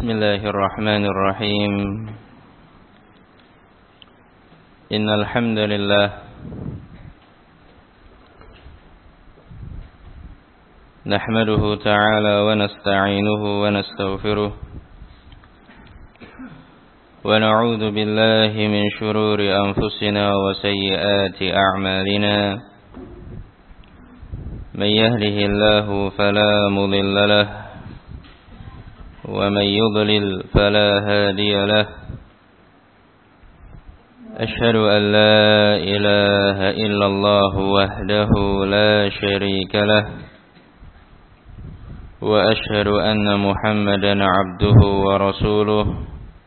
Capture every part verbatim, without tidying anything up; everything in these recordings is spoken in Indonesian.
Bismillahirrahmanirrahim. Innal hamdalillah nahmaduhu ta'ala wa nasta'inuhu wa nastaghfiruh wa na'udzu billahi min shururi anfusina wa sayyiati a'malina. Man yahdihillahu fala mudilla lahu wa man yudlil fala hadiya lahu. Ashhadu an la ilaha illallah wahdahu la syarika lahu wa ashhadu anna Muhammadan abduhu wa rasuluh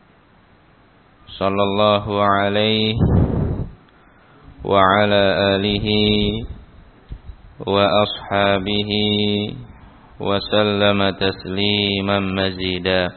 sallallahu alaihi wa ala alihi wa ashabihi wa sallama tasliman mazida.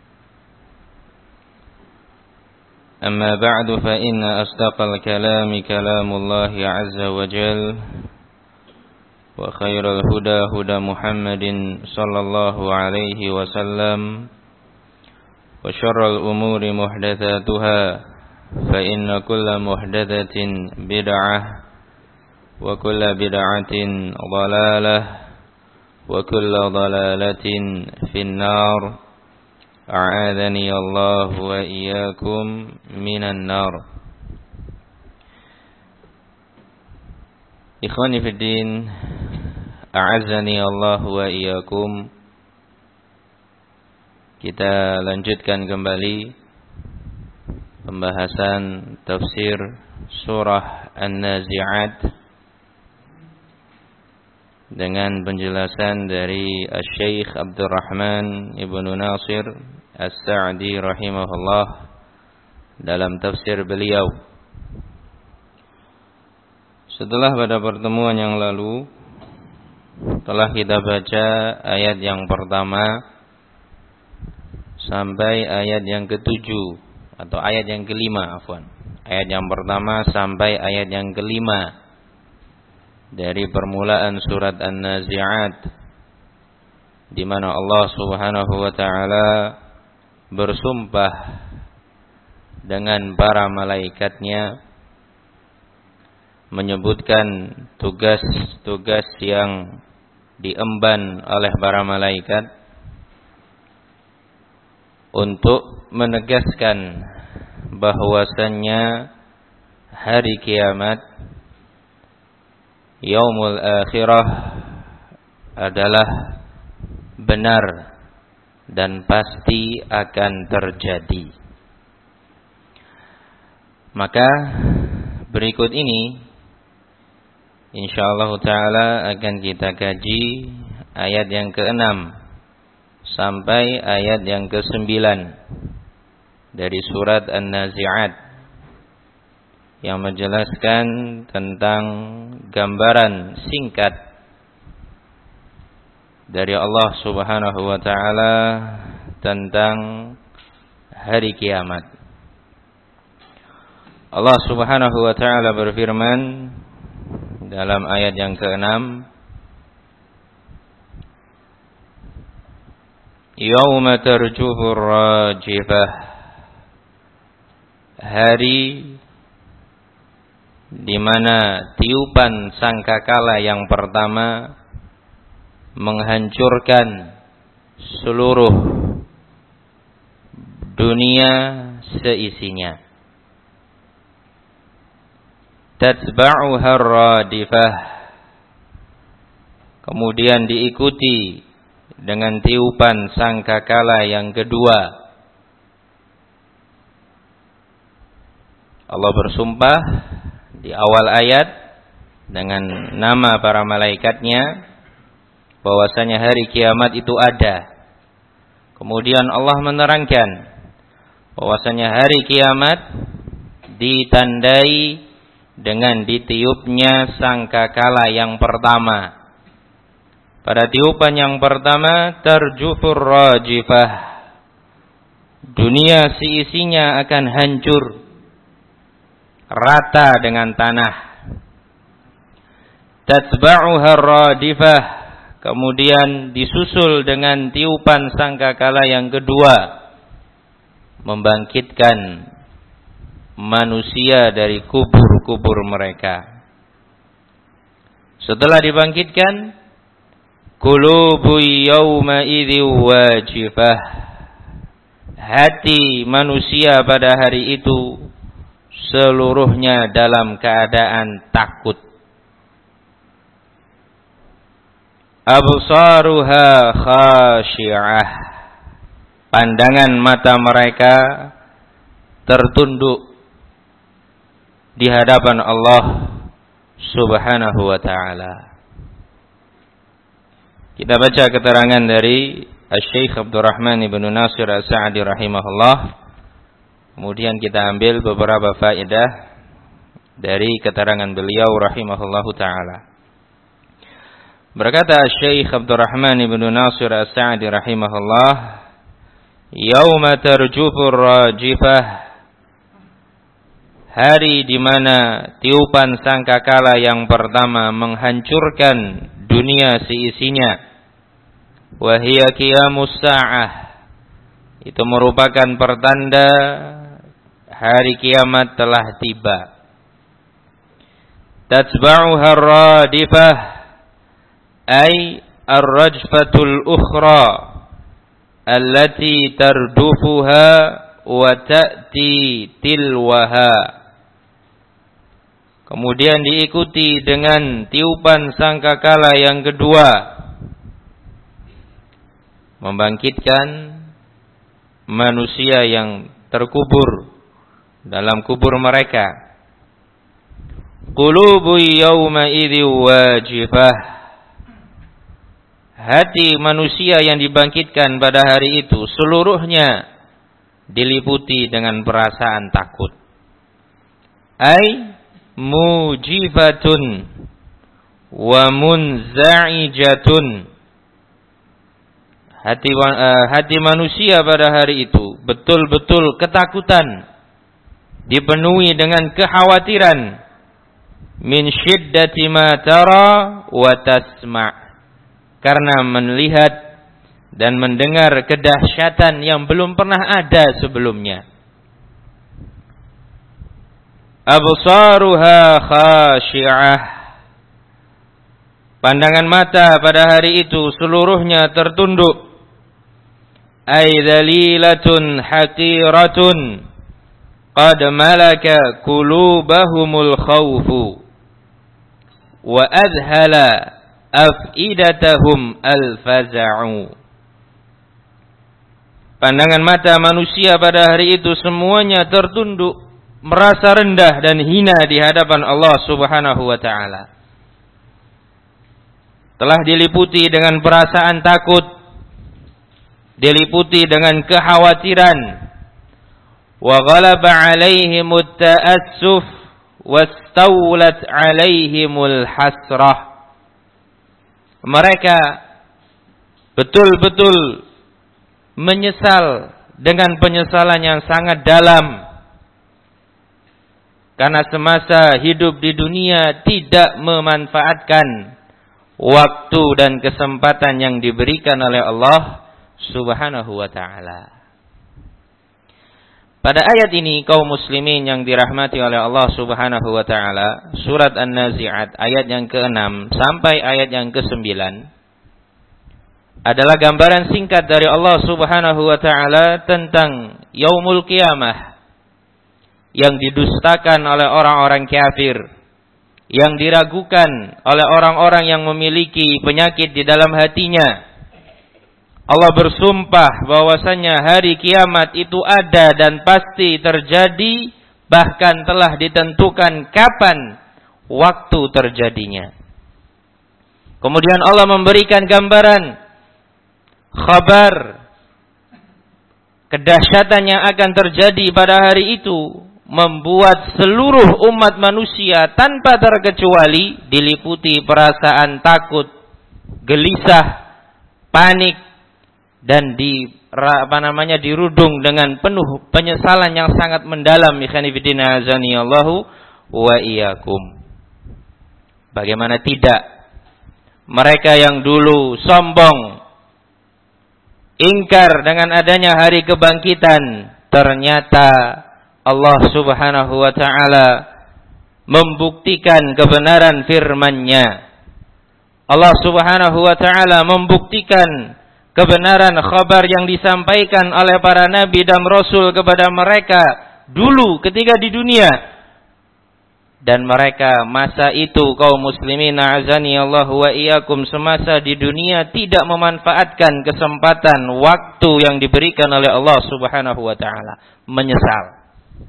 Amma ba'du, fa inna asdaqal kalami kalamullahi azza wa jal wa khairal huda huda Muhammadin sallallahu alaihi wa sallam wa syarral umuri muhdatsatuha fa inna kulla muhdatsatin bid'ah wa kulla bid'atin dhalalah wa kulla dhalalatin finnar. A'adhani Allah wa iyyakum minan nar. Ikhwani fid din, a'azzani Allah wa iyyakum. Kita lanjutkan kembali pembahasan tafsir surah An-Nazi'at dengan penjelasan dari Asy-Syaikh Abdurrahman Ibnu Nasir As-Sa'di rahimahullah dalam tafsir beliau. Setelah pada pertemuan yang lalu telah kita baca ayat yang pertama sampai ayat yang ketujuh atau ayat yang kelima, afwan. Ayat yang pertama sampai ayat yang kelima dari permulaan surat An-Nazi'at, di mana Allah Subhanahu wa taala bersumpah dengan para malaikatnya, menyebutkan tugas-tugas yang diemban oleh para malaikat untuk menegaskan bahwasannya hari kiamat, Yaumul Akhirah, adalah benar dan pasti akan terjadi. Maka berikut ini insyaallah ta'ala akan kita kaji ayat yang keenam sampai ayat yang kesembilan dari surat An-Nazi'at, yang menjelaskan tentang gambaran singkat dari Allah Subhanahu wa taala tentang hari kiamat. Allah Subhanahu wa taala berfirman dalam ayat yang keenam, Yauma tarjufur rajifah, hari di mana tiupan sangkakala yang pertama menghancurkan seluruh dunia seisinya. Tatba'uha radifah, kemudian diikuti dengan tiupan sangkakala yang kedua. Allah bersumpah di awal ayat dengan nama para malaikatnya bahwasanya hari kiamat itu ada. Kemudian Allah menerangkan bahwasanya hari kiamat ditandai dengan ditiupnya sangkakala yang pertama. Pada tiupan yang pertama, tarjufur rajifah, dunia seisinya akan hancur rata dengan tanah. Tatba'uha radifah, kemudian disusul dengan tiupan sangkakala yang kedua, membangkitkan manusia dari kubur-kubur mereka. Setelah dibangkitkan, qulubu yawma idzi wajifah, hati manusia pada hari itu seluruhnya dalam keadaan takut. Absaruha khashi'ah, pandangan mata mereka tertunduk di hadapan Allah Subhanahu wa ta'ala. Kita baca keterangan dari Asy-Syaikh Abdurrahman ibn Nasir As-Sa'di rahimahullah. Kemudian kita ambil beberapa faedah dari keterangan beliau rahimahullahu ta'ala. Berkata Asy-Syaikh Abdurrahman ibn Nasir As-Sa'di rahimahullah, yauma tarjufur rajifah, hari di mana tiupan sangkakala yang pertama menghancurkan dunia seisinya. Wa hiya qiyamus sa'ah, itu merupakan pertanda hari kiamat telah tiba. Tatba'uha ar-radifah, ay ar-rajfatul ukhra allati tardufuha wa ta'ti tilwaha. Kemudian diikuti dengan tiupan sangkakala yang kedua, membangkitkan manusia yang terkubur dalam kubur mereka. Qulubu yawma idzi wajifah, hati manusia yang dibangkitkan pada hari itu seluruhnya diliputi dengan perasaan takut. Ai mujibatun wa munza'ijatun, hati uh, hati manusia pada hari itu betul-betul ketakutan, dipenuhi dengan kekhawatiran. Min syiddati ma tara wa tasma', karena melihat dan mendengar kedahsyatan yang belum pernah ada sebelumnya. Absaruha khashi'ah, pandangan mata pada hari itu seluruhnya tertunduk. Ay dhalilatun haqiratun qad malaka qulubahumul khawfu wa adhala afidatahum al-faza'u. Pandangan mata manusia pada hari itu semuanya tertunduk, merasa rendah dan hina di hadapan Allah Subhanahu wa ta'ala. Telah diliputi dengan perasaan takut, diliputi dengan kekhawatiran. Wa ghalaba alaihimut ta'assuf wastawlat alaihimul hasrah. Mereka betul-betul menyesal dengan penyesalan yang sangat dalam, karena semasa hidup di dunia tidak memanfaatkan waktu dan kesempatan yang diberikan oleh Allah Subhanahu wa ta'ala. Pada ayat ini kaum muslimin yang dirahmati oleh Allah Subhanahu wa ta'ala, surat An-Nazi'at ayat yang keenam sampai ayat yang kesembilan adalah gambaran singkat dari Allah Subhanahu wa ta'ala tentang yaumul qiyamah yang didustakan oleh orang-orang kafir, yang diragukan oleh orang-orang yang memiliki penyakit di dalam hatinya. Allah bersumpah bahwasanya hari kiamat itu ada dan pasti terjadi, bahkan telah ditentukan kapan waktu terjadinya. Kemudian Allah memberikan gambaran, khabar kedahsyatan yang akan terjadi pada hari itu, membuat seluruh umat manusia tanpa terkecuali diliputi perasaan takut, gelisah, panik, dan di apa namanya dirudung dengan penuh penyesalan yang sangat mendalam. Ikhwanifidina azanillahu wa iyyakum. Bagaimana tidak, mereka yang dulu sombong, ingkar dengan adanya hari kebangkitan, ternyata Allah Subhanahu wa taala membuktikan kebenaran firman-Nya. Allah Subhanahu wa taala membuktikan kebenaran khabar yang disampaikan oleh para nabi dan rasul kepada mereka dulu ketika di dunia. Dan mereka masa itu kaum muslimin azani Allah wa iyyakum semasa di dunia tidak memanfaatkan kesempatan waktu yang diberikan oleh Allah Subhanahu wa taala, menyesal.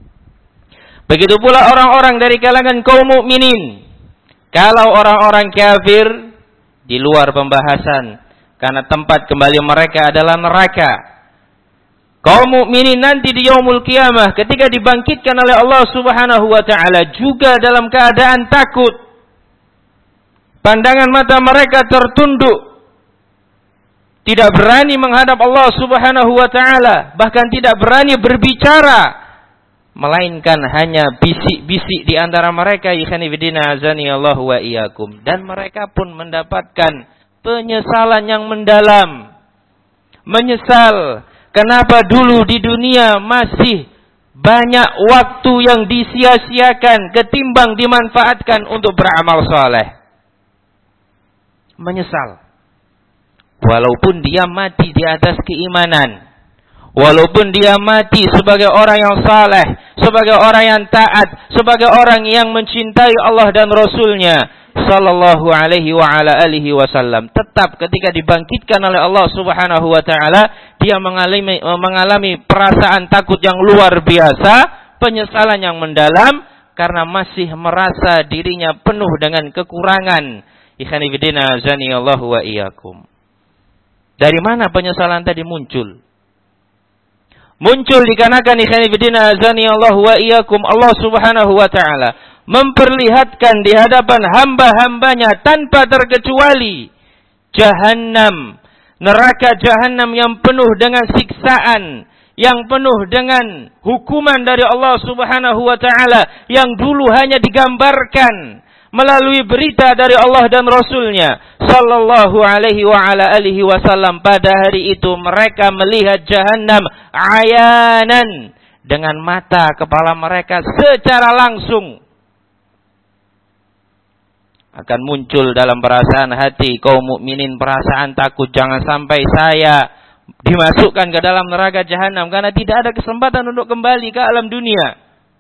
Begitu pula orang-orang dari kalangan kaum mukminin. Kalau orang-orang kafir di luar pembahasan, karena tempat kembali mereka adalah neraka. Kaum mukminin nanti di yaumul qiyamah ketika dibangkitkan oleh Allah Subhanahu wa taala juga dalam keadaan takut. Pandangan mata mereka tertunduk. Tidak berani menghadap Allah Subhanahu wa taala, bahkan tidak berani berbicara, melainkan hanya bisik-bisik di antara mereka, ikhwan fillah azani Allah wa iyyakum, dan mereka pun mendapatkan penyesalan yang mendalam. Menyesal kenapa dulu di dunia masih banyak waktu yang disia-siakan ketimbang dimanfaatkan untuk beramal saleh. Menyesal. Walaupun dia mati di atas keimanan. Walaupun dia mati sebagai orang yang saleh, sebagai orang yang taat, sebagai orang yang mencintai Allah dan Rasulnya sallallahu alaihi wa ala alihi wasallam, tetap ketika dibangkitkan oleh Allah Subhanahu wa taala, dia mengalami mengalami perasaan takut yang luar biasa, penyesalan yang mendalam karena masih merasa dirinya penuh dengan kekurangan. Ikhwan fillah azani Allah wa iyyakum. Dari mana penyesalan tadi muncul? Muncul dikarenakan ikhwan fillah azani Allah wa iyyakum, Allah Subhanahu wa taala memperlihatkan di hadapan hamba-hambanya tanpa terkecuali Jahannam, neraka Jahannam yang penuh dengan siksaan, yang penuh dengan hukuman dari Allah Subhanahu wa taala, yang dulu hanya digambarkan melalui berita dari Allah dan Rasulnya sallallahu alaihi wa ala alihi wasallam. Pada hari itu mereka melihat Jahannam ayanan dengan mata kepala mereka secara langsung. Akan muncul dalam perasaan hati kaum mukminin perasaan takut, jangan sampai saya dimasukkan ke dalam neraka Jahannam, karena tidak ada kesempatan untuk kembali ke alam dunia.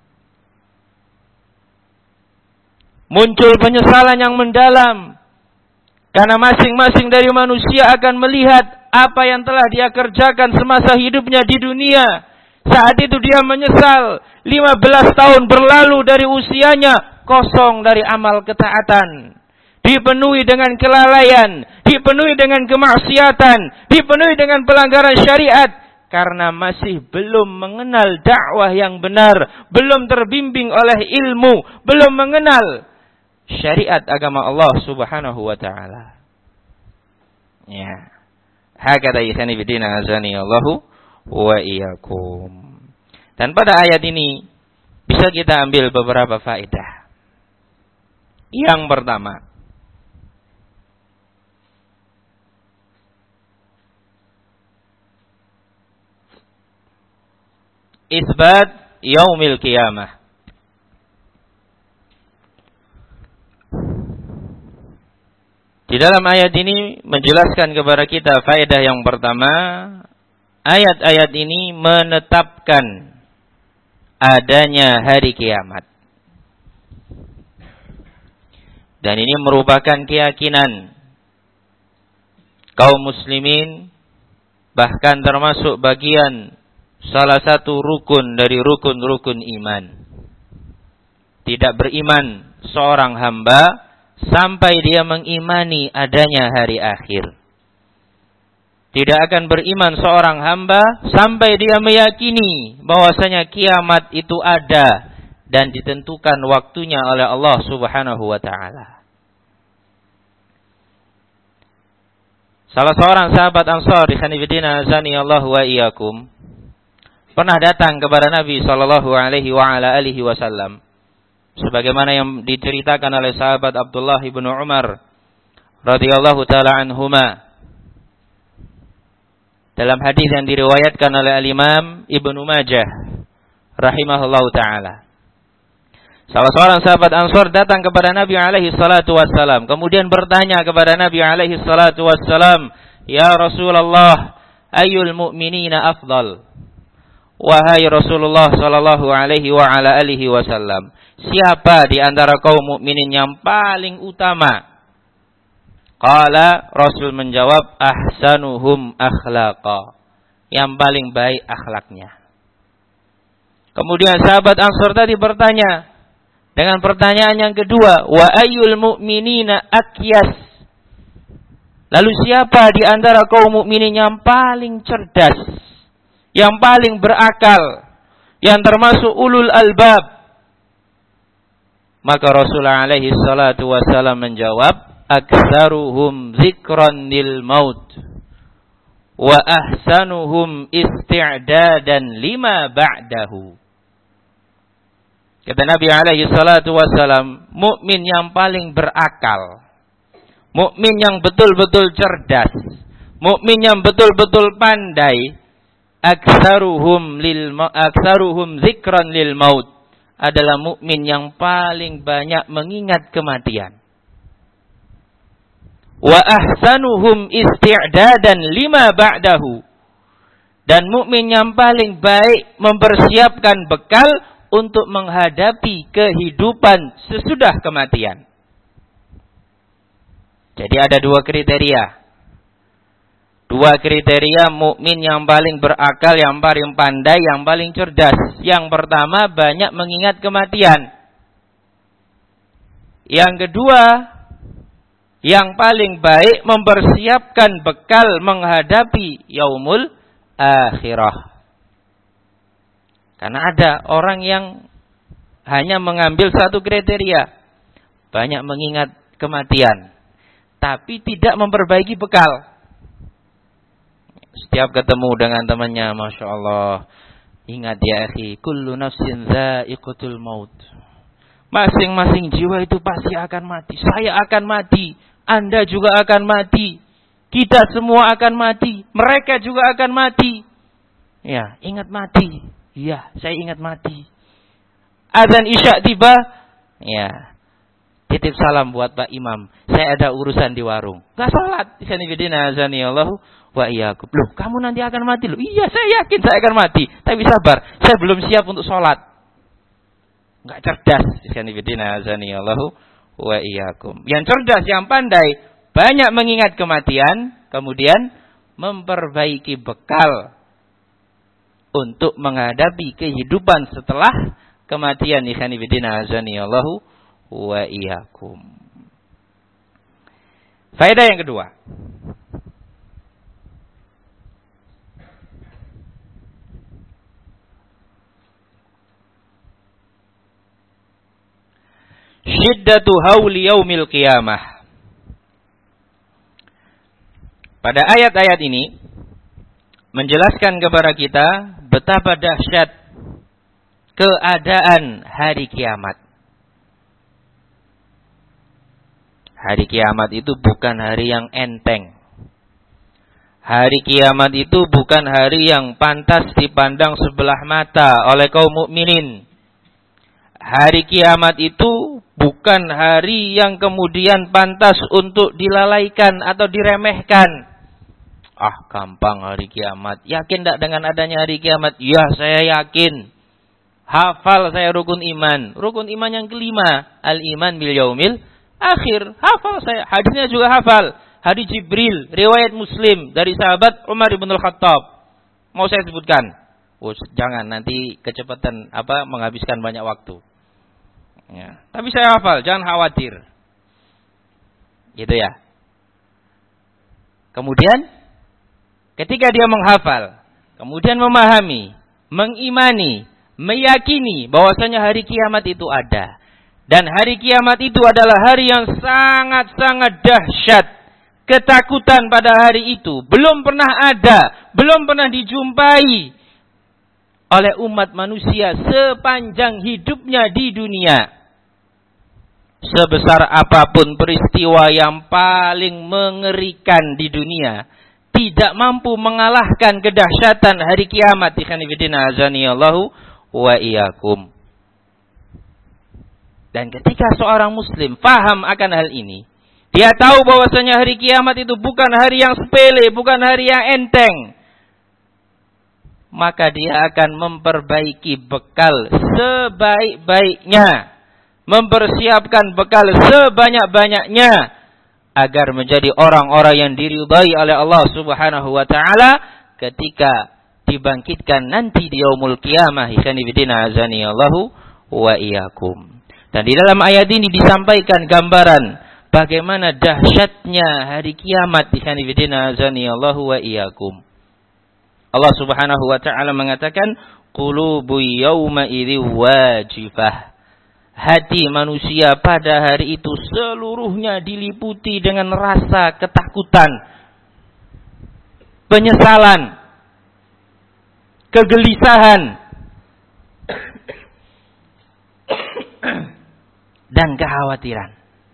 Muncul penyesalan yang mendalam karena masing-masing dari manusia akan melihat apa yang telah dia kerjakan semasa hidupnya di dunia. Saat itu dia menyesal, lima belas tahun berlalu dari usianya, kosong dari amal ketaatan, dipenuhi dengan kelalaian, dipenuhi dengan kemaksiatan, dipenuhi dengan pelanggaran syariat, karena masih belum mengenal dakwah yang benar, belum terbimbing oleh ilmu, belum mengenal syariat agama Allah Subhanahu wa taala. Ya. Hakada ikhwani fillah azani Allahu wa iyyakum. Dan pada ayat ini bisa kita ambil beberapa faedah. Yang pertama, isbat yaumil qiyamah. Di dalam ayat ini menjelaskan kepada kita faedah yang pertama, ayat-ayat ini menetapkan adanya hari kiamat. Dan ini merupakan keyakinan kaum muslimin, bahkan termasuk bagian salah satu rukun dari rukun-rukun iman. Tidak beriman seorang hamba sampai dia mengimani adanya hari akhir. Tidak akan beriman seorang hamba sampai dia meyakini bahwasanya kiamat itu ada dan ditentukan waktunya oleh Allah Subhanahu wa taala. Salah seorang sahabat Ansar, ikhwan fillah azani Allah wa iyyakum, pernah datang kepada Nabi sallallahu alaihi wa ala alihi wasallam, sebagaimana yang diceritakan oleh sahabat Abdullah bin Umar radhiyallahu taala anhuma. dalam hadis yang diriwayatkan oleh Al-Imam Ibnu Majah rahimahullahu taala. Salah seorang sahabat Ansor datang kepada Nabi alaihi salatu wassalam, kemudian bertanya kepada Nabi alaihi salatu wassalam, "Ya Rasulullah, ayyul mu'minina afdal?" Wahai Rasulullah sallallahu alaihi wa ala alihi wasallam, siapa di antara kaum mukminin yang paling utama? Qala, Rasul menjawab, ahsanuhum akhlaqa, yang paling baik akhlaknya. Kemudian sahabat Ansor tadi bertanya dengan pertanyaan yang kedua, wa ayyul mu'minina akyas? Lalu siapa di antara kaum mukminin yang paling cerdas, yang paling berakal, yang termasuk ulul albab? Maka Rasulullah alaihi salatu wasallam menjawab, aktsaruhum dzikran lil maut wa ahsanuhum isti'dadan lima ba'dahu. Kata Nabi alaihi salatu wassalam, mukmin yang paling berakal, mukmin yang betul-betul cerdas, mukmin yang betul-betul pandai, aktsaruhum lil aktsaruhum dzikran lil maut, adalah mukmin yang paling banyak mengingat kematian. Wa ahsanuhum isti'dadan lima ba'dahu, dan mukmin yang paling baik mempersiapkan bekal untuk menghadapi kehidupan sesudah kematian. Jadi ada dua kriteria. Dua kriteria mukmin yang paling berakal, yang paling pandai, yang paling cerdas. Yang pertama, banyak mengingat kematian. Yang kedua, yang paling baik mempersiapkan bekal menghadapi yaumul akhirah. Karena ada orang yang hanya mengambil satu kriteria, banyak mengingat kematian, tapi tidak memperbaiki bekal. Setiap ketemu dengan temannya, Masya Allah, ingat ya akhi, kullu nafsin za'iqatul maut. Masing-masing jiwa itu pasti akan mati. Saya akan mati, Anda juga akan mati, kita semua akan mati, mereka juga akan mati. Ya, ingat mati. Iya, saya ingat mati. Azan Isya tiba, ya, titip salam buat Pak Imam, saya ada urusan di warung. Gak salat. Isanibidina azani Allahu wa iyyakum. Loh, kamu nanti akan mati loh. Iya, saya yakin saya akan mati, tapi sabar, saya belum siap untuk sholat. Gak cerdas. Isanibidina azani Allahu wa iyyakum. Yang cerdas, yang pandai, banyak mengingat kematian, kemudian memperbaiki bekal untuk menghadapi kehidupan setelah kematian. Ikhwani fillah azani Allahu wa iyyakum. Faedah yang kedua. Syiddatu hauli yaumil qiyamah. Pada ayat-ayat ini menjelaskan kepada kita betapa dahsyat keadaan hari kiamat. Hari kiamat itu bukan hari yang enteng. Hari kiamat itu bukan hari yang pantas dipandang sebelah mata oleh kaum mukminin. Hari kiamat itu bukan hari yang kemudian pantas untuk dilalaikan atau diremehkan. Ah, gampang hari kiamat. Yakin tak dengan adanya hari kiamat? Ya, saya yakin. Hafal saya rukun iman. Rukun iman yang kelima, al-iman bil yaumil akhir. Hafal saya. Hadisnya juga hafal. Hadis Jibril, riwayat Muslim dari sahabat Umar bin Al-Khattab. Mau saya sebutkan? Oh, jangan, nanti kecepatan apa menghabiskan banyak waktu. Ya. Tapi saya hafal, jangan khawatir. Gitu ya. Kemudian ketika dia menghafal, kemudian memahami, mengimani, meyakini bahwasanya hari kiamat itu ada. Dan hari kiamat itu adalah hari yang sangat-sangat dahsyat. Ketakutan pada hari itu belum pernah ada, belum pernah dijumpai oleh umat manusia sepanjang hidupnya di dunia. Sebesar apapun peristiwa yang paling mengerikan di dunia, tidak mampu mengalahkan kedahsyatan hari kiamat. Ikhwan fillah azanillahu wa iyyakum. Dan ketika seorang muslim faham akan hal ini, dia tahu bahwasanya hari kiamat itu bukan hari yang sepele, bukan hari yang enteng, maka dia akan memperbaiki bekal sebaik-baiknya, mempersiapkan bekal sebanyak-banyaknya agar menjadi orang-orang yang diridhai oleh Allah Subhanahu wa taala ketika dibangkitkan nanti di yaumul qiyamah. Ikhwan fillah azanillahu wa iyyakum. Dan di dalam ayat ini disampaikan gambaran bagaimana dahsyatnya hari kiamat. Ikhwan fillah azanillahu wa iyyakum. Allah Subhanahu wa taala mengatakan qulubu yauma idzi wajifah. Hati manusia pada hari itu seluruhnya diliputi dengan rasa ketakutan, penyesalan, kegelisahan, dan kekhawatiran.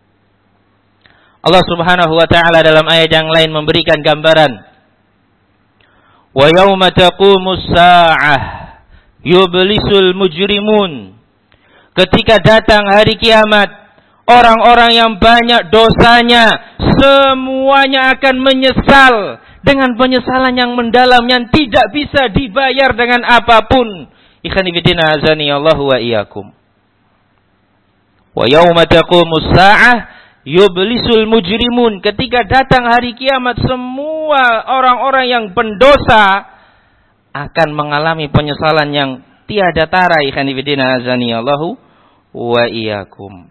Allah Subhanahu wa taala dalam ayat yang lain memberikan gambaran, wa yauma taqumus saa'ah yublisul mujrimun. Ketika datang hari kiamat, orang-orang yang banyak dosanya semuanya akan menyesal dengan penyesalan yang mendalam yang tidak bisa dibayar dengan apapun. Ikhwan fillah azanillahu wa iyyakum. Wa yauma taqumus saa'ah yublisul mujrimun. Ketika datang hari kiamat, semua orang-orang yang pendosa akan mengalami penyesalan yang tiada tara. Ikhwan fillah azanillahu wa iyyakum.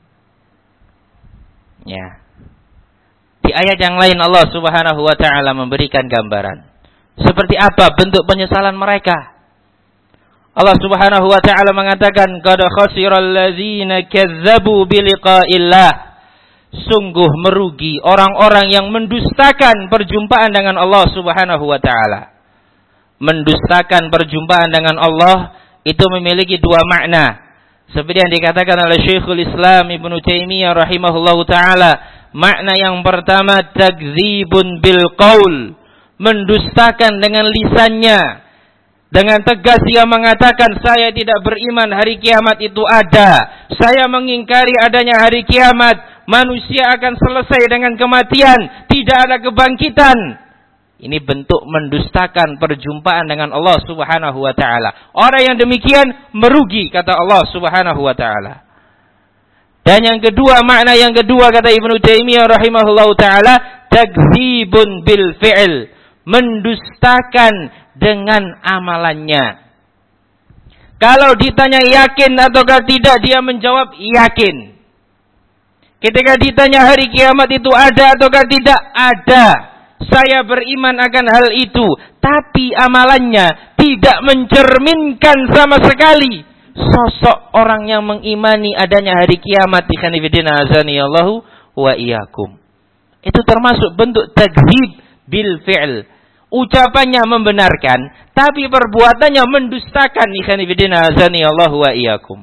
Ya. Di ayat yang lain Allah Subhanahu wa taala memberikan gambaran seperti apa bentuk penyesalan mereka. Allah Subhanahu wa taala mengatakan qad khasiral ladzina kazzabu biliqa'illah. Sungguh merugi orang-orang yang mendustakan perjumpaan dengan Allah Subhanahu wa taala. Mendustakan perjumpaan dengan Allah itu memiliki dua makna. Seperti yang dikatakan oleh Syekhul Islam Ibnu Taimiyah rahimahullahu taala, makna yang pertama takdzibun bil qaul, mendustakan dengan lisannya. Dengan tegas dia mengatakan, saya tidak beriman hari kiamat itu ada. Saya mengingkari adanya hari kiamat. Manusia akan selesai dengan kematian, tidak ada kebangkitan. Ini bentuk mendustakan perjumpaan dengan Allah Subhanahu wa taala. Orang yang demikian merugi, kata Allah Subhanahu wa taala. Dan yang kedua, makna yang kedua kata Ibnu Taimiyah rahimahullahu taala, takdzibun bil fi'l, mendustakan dengan amalannya. Kalau ditanya yakin ataukah tidak, dia menjawab yakin. Ketika ditanya hari kiamat itu ada ataukah tidak, ada. Saya beriman akan hal itu, tapi amalannya tidak mencerminkan sama sekali sosok orang yang mengimani adanya hari kiamat. Ikhwan fillah azanillahu wa iyyakum. Itu termasuk bentuk takdzib bil fi'l. Ucapannya membenarkan, tapi perbuatannya mendustakan. Ikhwan fillah azanillahu wa iyyakum.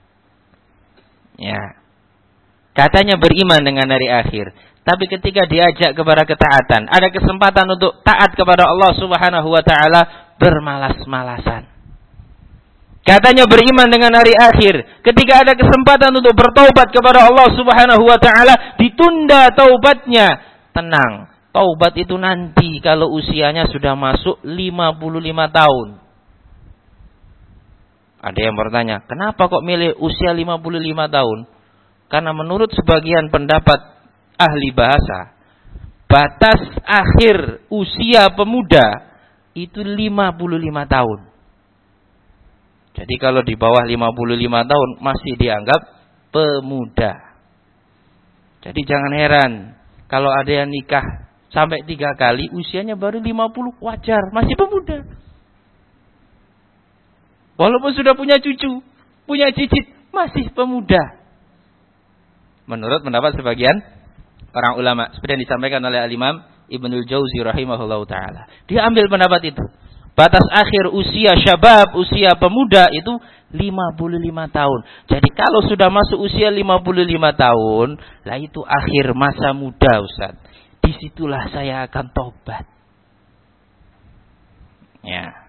Ya. Katanya beriman dengan hari akhir, tapi ketika diajak kepada ketaatan, ada kesempatan untuk taat kepada Allah Subhanahu wa taala, bermalas-malasan. Katanya beriman dengan hari akhir, ketika ada kesempatan untuk bertaubat kepada Allah Subhanahu wa taala, ditunda taubatnya. Tenang, taubat itu nanti kalau usianya sudah masuk lima puluh lima tahun. Ada yang bertanya, kenapa kok milih usia lima puluh lima tahun? Karena menurut sebagian pendapat ahli bahasa, batas akhir usia pemuda itu lima puluh lima tahun. Jadi kalau di bawah lima puluh lima tahun masih dianggap pemuda. Jadi jangan heran kalau ada yang nikah sampai tiga kali, usianya baru lima puluh, wajar, masih pemuda. Walaupun sudah punya cucu, punya cicit, masih pemuda. Menurut pendapat sebagian orang ulama, seperti yang disampaikan oleh Al-Imam Ibnul Jauzi rahimahullahu taala. Dia ambil pendapat itu. Batas akhir usia syabab, usia pemuda itu lima puluh lima tahun. Jadi kalau sudah masuk usia lima puluh lima tahun, lah itu akhir masa muda, Ustaz. Disitulah saya akan tobat. Ya.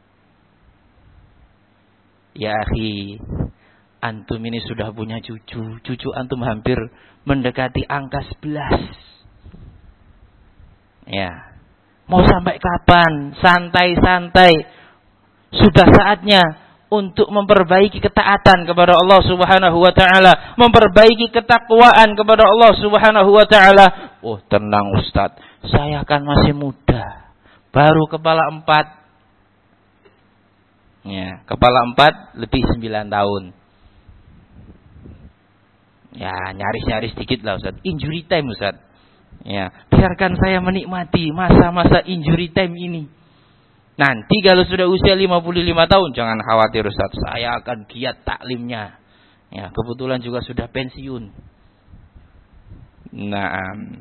Ya akhi, antum ini sudah punya cucu. Cucu antum hampir mendekati angka sebelas. Ya. Mau sampai kapan? Santai-santai. Sudah saatnya untuk memperbaiki ketaatan kepada Allah Subhanahu wa taala, memperbaiki ketakwaan kepada Allah Subhanahu wa taala. Oh, tenang Ustaz, saya kan masih muda. Baru kepala empat. Ya, kepala empat lebih sembilan tahun. Ya, nyaris-nyaris dikit lah Ustaz. Injury time Ustaz. Ya, biarkan saya menikmati masa-masa injury time ini. Nanti kalau sudah usia lima puluh lima tahun, jangan khawatir Ustaz, saya akan giat taklimnya. Ya, kebetulan juga sudah pensiun. Nah,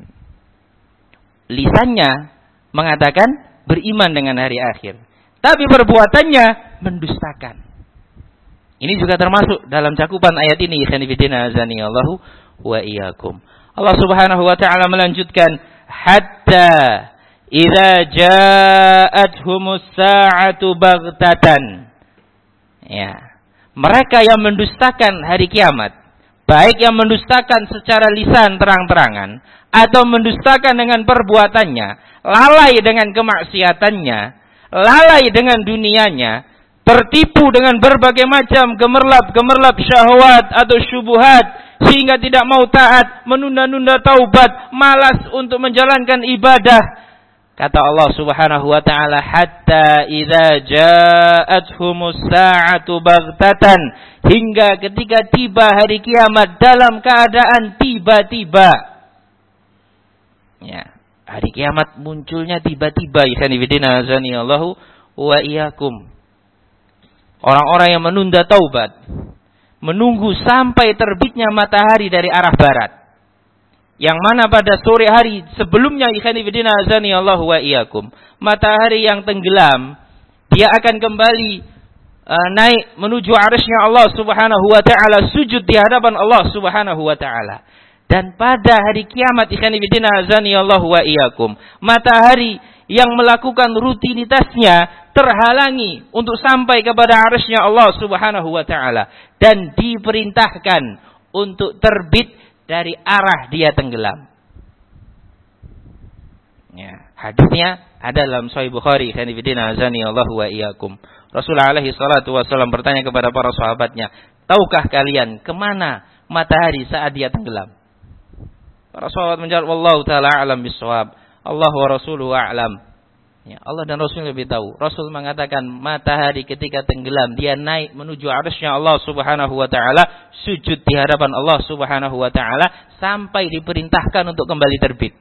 lisannya mengatakan beriman dengan hari akhir, tapi perbuatannya mendustakan. Ini juga termasuk dalam cakupan ayat ini. Khanifidina azani Allahu wa iyyakum. Allah Subhanahu wa taala melanjutkan, hatta idza ja'athumus sa'atu baghtatan. Ya. Mereka yang mendustakan hari kiamat, baik yang mendustakan secara lisan terang-terangan atau mendustakan dengan perbuatannya, lalai dengan kemaksiatannya, lalai dengan dunianya, tertipu dengan berbagai macam gemerlap-gemerlap syahwat atau syubhat sehingga tidak mau taat, menunda-nunda taubat, malas untuk menjalankan ibadah. Kata Allah Subhanahu wa taala, hatta idza ja'athumus sa'atu baghtatan, hingga ketika tiba hari kiamat dalam keadaan tiba-tiba. Ya, hari kiamat munculnya tiba-tiba. Ikhwanifidina azani Allahu wa iyyakum. Orang-orang yang menunda taubat, menunggu sampai terbitnya matahari dari arah barat, yang mana pada sore hari sebelumnya, ikhwanifidina azani Allahu wa iyyakum, matahari yang tenggelam, dia akan kembali uh, naik menuju arsy-Nya Allah Subhanahu wa taala, sujud di hadapan Allah Subhanahu wa taala. Dan pada hari kiamat, ikhwanifidina azani Allahu wa iyyakum, matahari yang melakukan rutinitasnya terhalangi untuk sampai kepada arsy-Nya Allah Subhanahu wa taala dan diperintahkan untuk terbit dari arah dia tenggelam. Ya, hadisnya ada dalam Sahih Bukhari. Khanifidina azani Allahu wa iyyakum. Rasulullah alaihi salatu wasallam bertanya kepada para sahabatnya, tahukah kalian kemana matahari saat dia tenggelam? Para sahabat menjawab, wallahu ta'ala a'lam bis-shawab. Allah wa rasuluhu a'lam. Ya, Allah dan Rasul lebih tahu. Rasul mengatakan matahari ketika tenggelam dia naik menuju arsy-Nya Allah Subhanahu wa taala, sujud di hadapan Allah Subhanahu wa taala sampai diperintahkan untuk kembali terbit.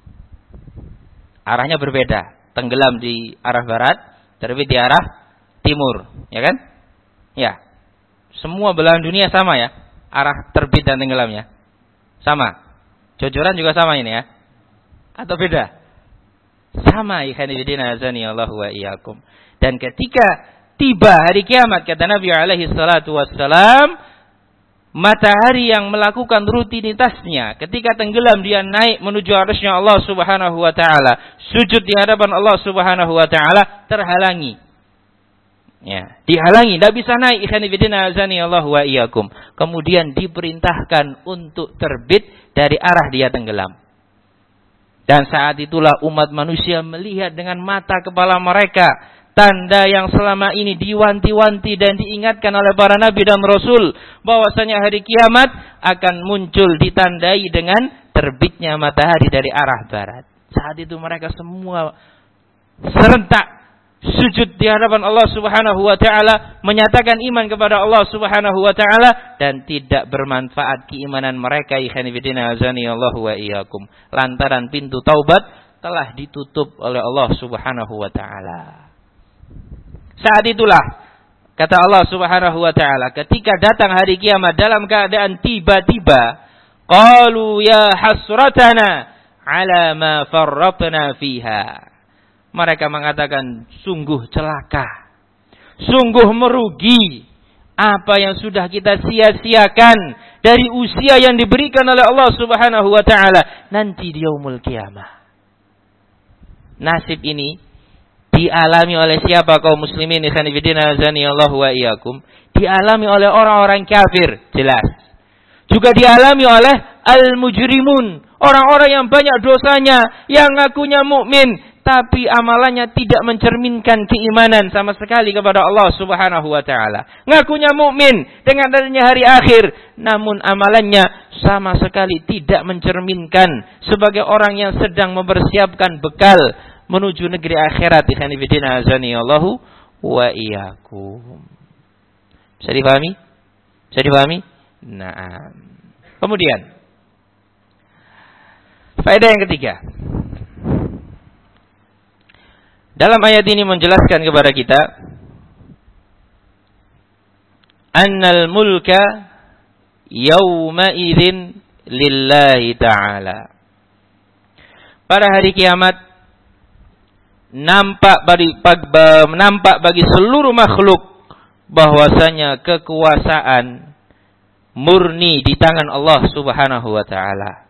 Arahnya berbeda. Tenggelam di arah barat, terbit di arah timur, ya kan? Ya. Semua belahan dunia sama ya, arah terbit dan tenggelamnya. Sama. Jojoran juga sama ini ya. Atau beda? Sama, ikhwanifidina azani Allahu wa iyyakum. Dan ketika tiba hari kiamat, kata Nabi alaihi salatu wassalam, matahari yang melakukan rutinitasnya ketika tenggelam dia naik menuju arsy-Nya Allah Subhanahu wa taala, sujud di hadapan Allah Subhanahu wa taala, terhalangi. Ya, dihalangi, tidak bisa naik, ikhwanifidina azani Allahu wa iyyakum. Kemudian diperintahkan untuk terbit dari arah dia tenggelam. Dan saat itulah umat manusia melihat dengan mata kepala mereka tanda yang selama ini diwanti-wanti dan diingatkan oleh para nabi dan rasul, bahwasanya hari kiamat akan muncul ditandai dengan terbitnya matahari dari arah barat. Saat itu mereka semua serentak sujud di hadapan Allah Subhanahu wa taala, menyatakan iman kepada Allah Subhanahu wa taala, dan tidak bermanfaat keimanan mereka, ikhwanifidina azani Allahu wa iyyakum, lantaran pintu taubat telah ditutup oleh Allah Subhanahu wa taala. Saat itulah kata Allah Subhanahu wa taala, ketika datang hari kiamat dalam keadaan tiba-tiba, qalu ya hasratana ala ma farratna fiha. Mereka mengatakan, sungguh celaka, sungguh merugi apa yang sudah kita sia-siakan dari usia yang diberikan oleh Allah Subhanahu wa taala nanti di yaumul qiyamah. Nasib ini dialami oleh siapa kaum muslimin ikhwan fillah azanillahu wa iyyakum? Dialami oleh orang-orang kafir, jelas. Juga dialami oleh al-mujrimun, orang-orang yang banyak dosanya, yang ngakunya mukmin tapi amalannya tidak mencerminkan keimanan sama sekali kepada Allah Subhanahu wa taala. Ngakunya mukmin dengan adanya hari akhir, namun amalannya sama sekali tidak mencerminkan sebagai orang yang sedang mempersiapkan bekal menuju negeri akhirat. Ikhwan fillah azanillahu wa iyyakum. Bisa dipahami? Bisa dipahami? Nah. Kemudian faedah yang ketiga. Dalam ayat ini menjelaskan kepada kita annal mulka yawma idzin lillahi ta'ala. Pada hari kiamat nampak bagi nampak bagi seluruh makhluk bahwasanya kekuasaan murni di tangan Allah Subhanahu wa taala.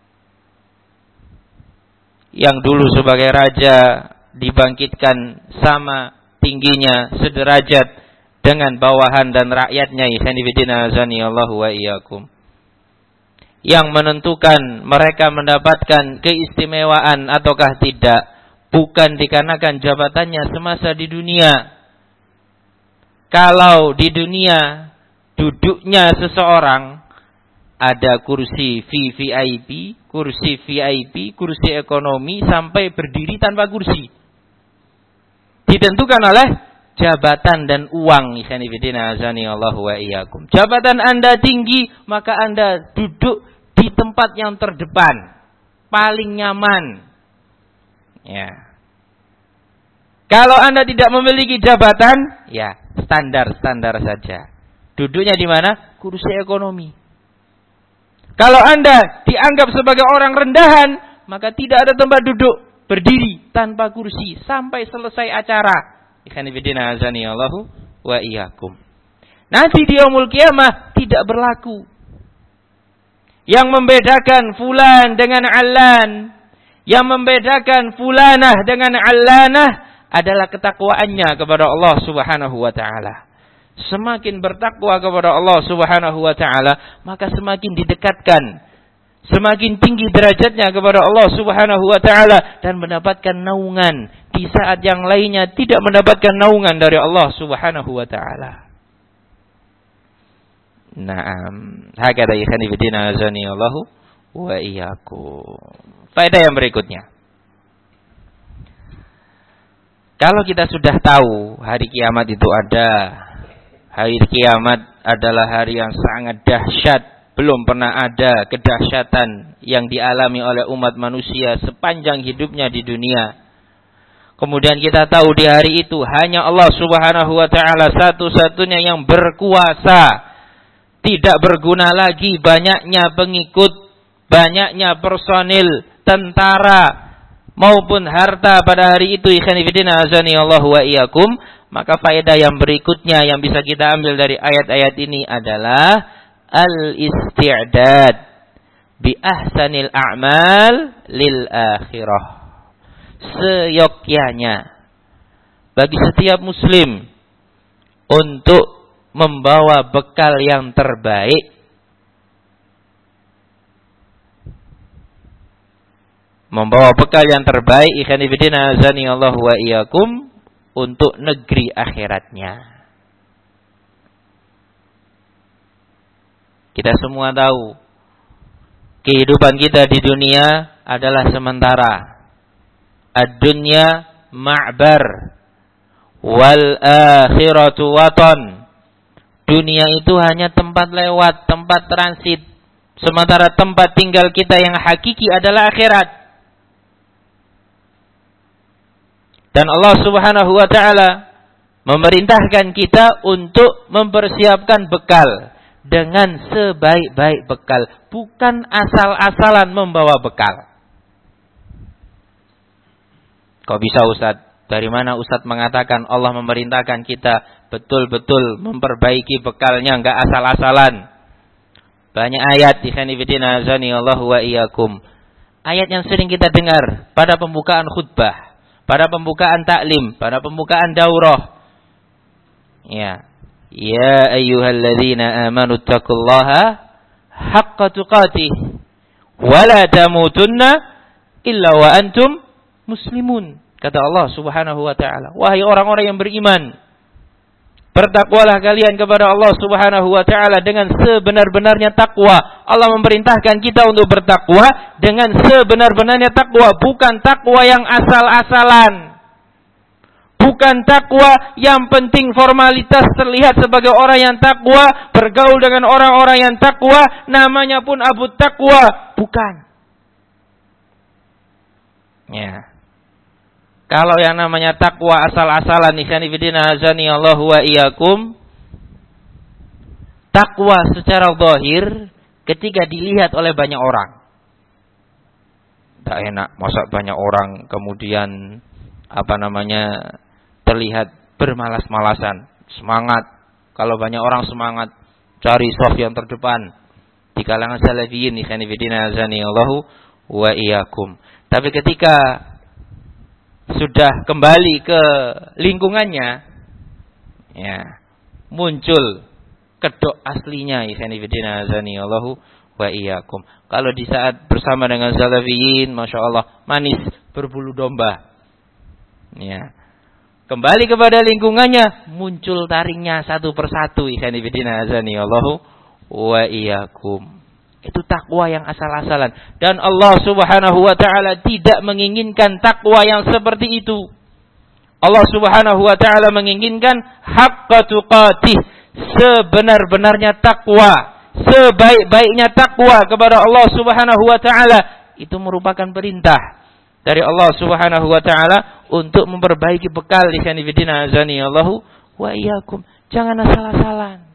Yang dulu sebagai raja dibangkitkan sama tingginya sederajat dengan bawahan dan rakyatnya, azanillahu wa iyyakum. Yang menentukan mereka mendapatkan keistimewaan ataukah tidak bukan dikarenakan jabatannya semasa di dunia. Kalau di dunia duduknya seseorang ada kursi V V I P, kursi V I P, kursi ekonomi sampai berdiri tanpa kursi. Ditentukan oleh jabatan dan uang. Jabatan Anda tinggi, maka Anda duduk di tempat yang terdepan, paling nyaman. Ya. Kalau Anda tidak memiliki jabatan, ya standar-standar saja. Duduknya di mana? Kursi ekonomi. Kalau Anda dianggap sebagai orang rendahan, maka tidak ada tempat duduk, berdiri tanpa kursi sampai selesai acara. Ikhwanifidina azanillahu wa iyyakum. Nanti di yaumul qiyamah tidak berlaku. Yang membedakan fulan dengan allan, yang membedakan fulanah dengan allanah adalah ketakwaannya kepada Allah Subhanahu wa taala. Semakin bertakwa kepada Allah Subhanahu wa taala, maka semakin didekatkan, semakin tinggi derajatnya kepada Allah Subhanahu wa taala dan mendapatkan naungan di saat yang lainnya tidak mendapatkan naungan dari Allah Subhanahu wa taala. Naam, hakada ikhani bidina azani Allahu wa iyyakum. Faedah yang berikutnya. Kalau kita sudah tahu hari kiamat itu ada, hari kiamat adalah hari yang sangat dahsyat, belum pernah ada kedahsyatan yang dialami oleh umat manusia sepanjang hidupnya di dunia. Kemudian kita tahu di hari itu hanya Allah Subhanahu wa taala satu-satunya yang berkuasa. Tidak berguna lagi banyaknya pengikut, banyaknya personil, tentara maupun harta pada hari itu. Ikhwanifidina azani Allah wa iyyakum. Maka faedah yang berikutnya yang bisa kita ambil dari ayat-ayat ini adalah al-isti'dad bi ahsanil a'mal lil akhirah. Seyogyanya bagi setiap muslim untuk membawa bekal yang terbaik, membawa bekal yang terbaik ikhwanifidina azani Allah wa iyyakum untuk negeri akhiratnya. Kita semua tahu kehidupan kita di dunia adalah sementara. Ad-dunya ma'bar wal akhiratu watan. Dunia itu hanya tempat lewat, tempat transit. Sementara tempat tinggal kita yang hakiki adalah akhirat. Dan Allah Subhanahu wa taala memerintahkan kita untuk mempersiapkan bekal dengan sebaik-baik bekal, bukan asal-asalan membawa bekal. Kok bisa Ustaz? Dari mana Ustaz mengatakan Allah memerintahkan kita betul-betul memperbaiki bekalnya, enggak asal-asalan? Banyak ayat di sanifidina azani Allah wa iyyakum. Ayat yang sering kita dengar pada pembukaan khutbah. pada pembukaan taklim, pada pembukaan daurah. Ya. Ya ayyuhalladzina amanu taqullaha haqqa tuqatih wa la tamutunna illa wa antum muslimun. Kata Allah Subhanahu wa taala, wahai orang-orang yang beriman, bertakwalah kalian kepada Allah Subhanahu wa taala dengan sebenar-benarnya takwa. Allah memerintahkan kita untuk bertakwa dengan sebenar-benarnya takwa, bukan takwa yang asal-asalan. Bukan takwa yang penting formalitas terlihat sebagai orang yang takwa, bergaul dengan orang-orang yang takwa, namanya pun Abu Takwa. Bukan. Ya. Kalau yang namanya takwa asal-asalan, ikhwan fillah azani Allah wa iyyakum, takwa secara zahir ketika dilihat oleh banyak orang. Tak enak, masa banyak orang kemudian apa namanya terlihat bermalas-malasan, semangat. Kalau banyak orang semangat cari shaf yang terdepan di kalangan salafiyin, ikhwan fillah azani Allah wa iyyakum. Tapi ketika sudah kembali ke lingkungannya, ya, muncul kedok aslinya, ikhwan fillah azani Allah wa iyyakum. Kalau di saat bersama dengan salafiyin, masya Allah, manis berbulu domba. Ya. Kembali kepada lingkungannya, muncul taringnya satu persatu, ikhwan fillah azani Allah wa iyyakum. Itu takwa yang asal-asalan. Dan Allah Subhanahu wa taala tidak menginginkan takwa yang seperti itu. Allah Subhanahu wa taala menginginkan haqqa tuqatih, sebenar-benarnya takwa, sebaik-baiknya takwa kepada Allah Subhanahu wa taala. Itu merupakan perintah dari Allah Subhanahu wa taala untuk memperbaiki bekal ikhwan fillah azani Allah wa iyyakum. Jangan asal-asalan.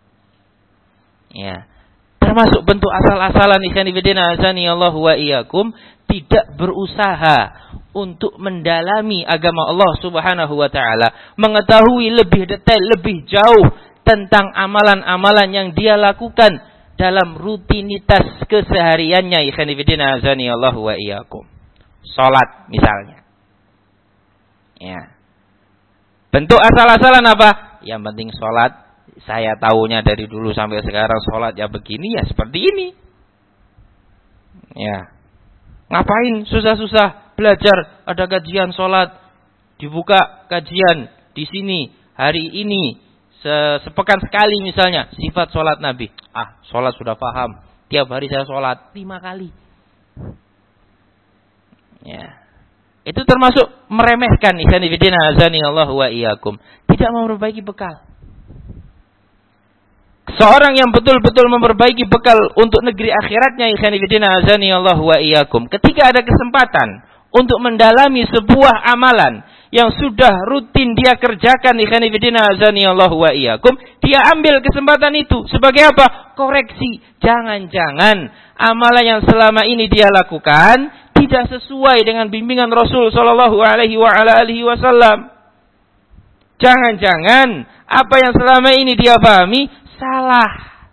Ya. Termasuk bentuk asal-asalan ikhwan fillah azani Allah wa iyyakum, tidak berusaha untuk mendalami agama Allah Subhanahu wa taala, mengetahui lebih detail, lebih jauh tentang amalan-amalan yang dia lakukan dalam rutinitas kesehariannya ikhwan fillah azani Allah wa iyyakum. Salat misalnya. Ya. Bentuk asal-asalan apa? Yang penting salat. Saya tahunya dari dulu sampai sekarang sholat ya begini, ya seperti ini. Ya. Ngapain susah-susah belajar? Ada kajian sholat, dibuka kajian di sini hari ini sepekan sekali misalnya sifat sholat Nabi. Ah, sholat sudah paham. Tiap hari saya sholat lima kali. Ya. Itu termasuk meremehkan ikhwan fillah azani Allah wa iyyakum. Tidak memperbaiki bekal. Seorang yang betul-betul memperbaiki bekal untuk negeri akhiratnya, ikhwan fillah azani Allah wa iyyakum, ketika ada kesempatan untuk mendalami sebuah amalan yang sudah rutin dia kerjakan, ikhwan fillah azani Allah wa iyyakum, dia ambil kesempatan itu sebagai apa? Koreksi. Jangan-jangan amalan yang selama ini dia lakukan tidak sesuai dengan bimbingan Rasul sallallahu alaihi wa ala alihi wasallam. Jangan-jangan apa yang selama ini dia pahami salah.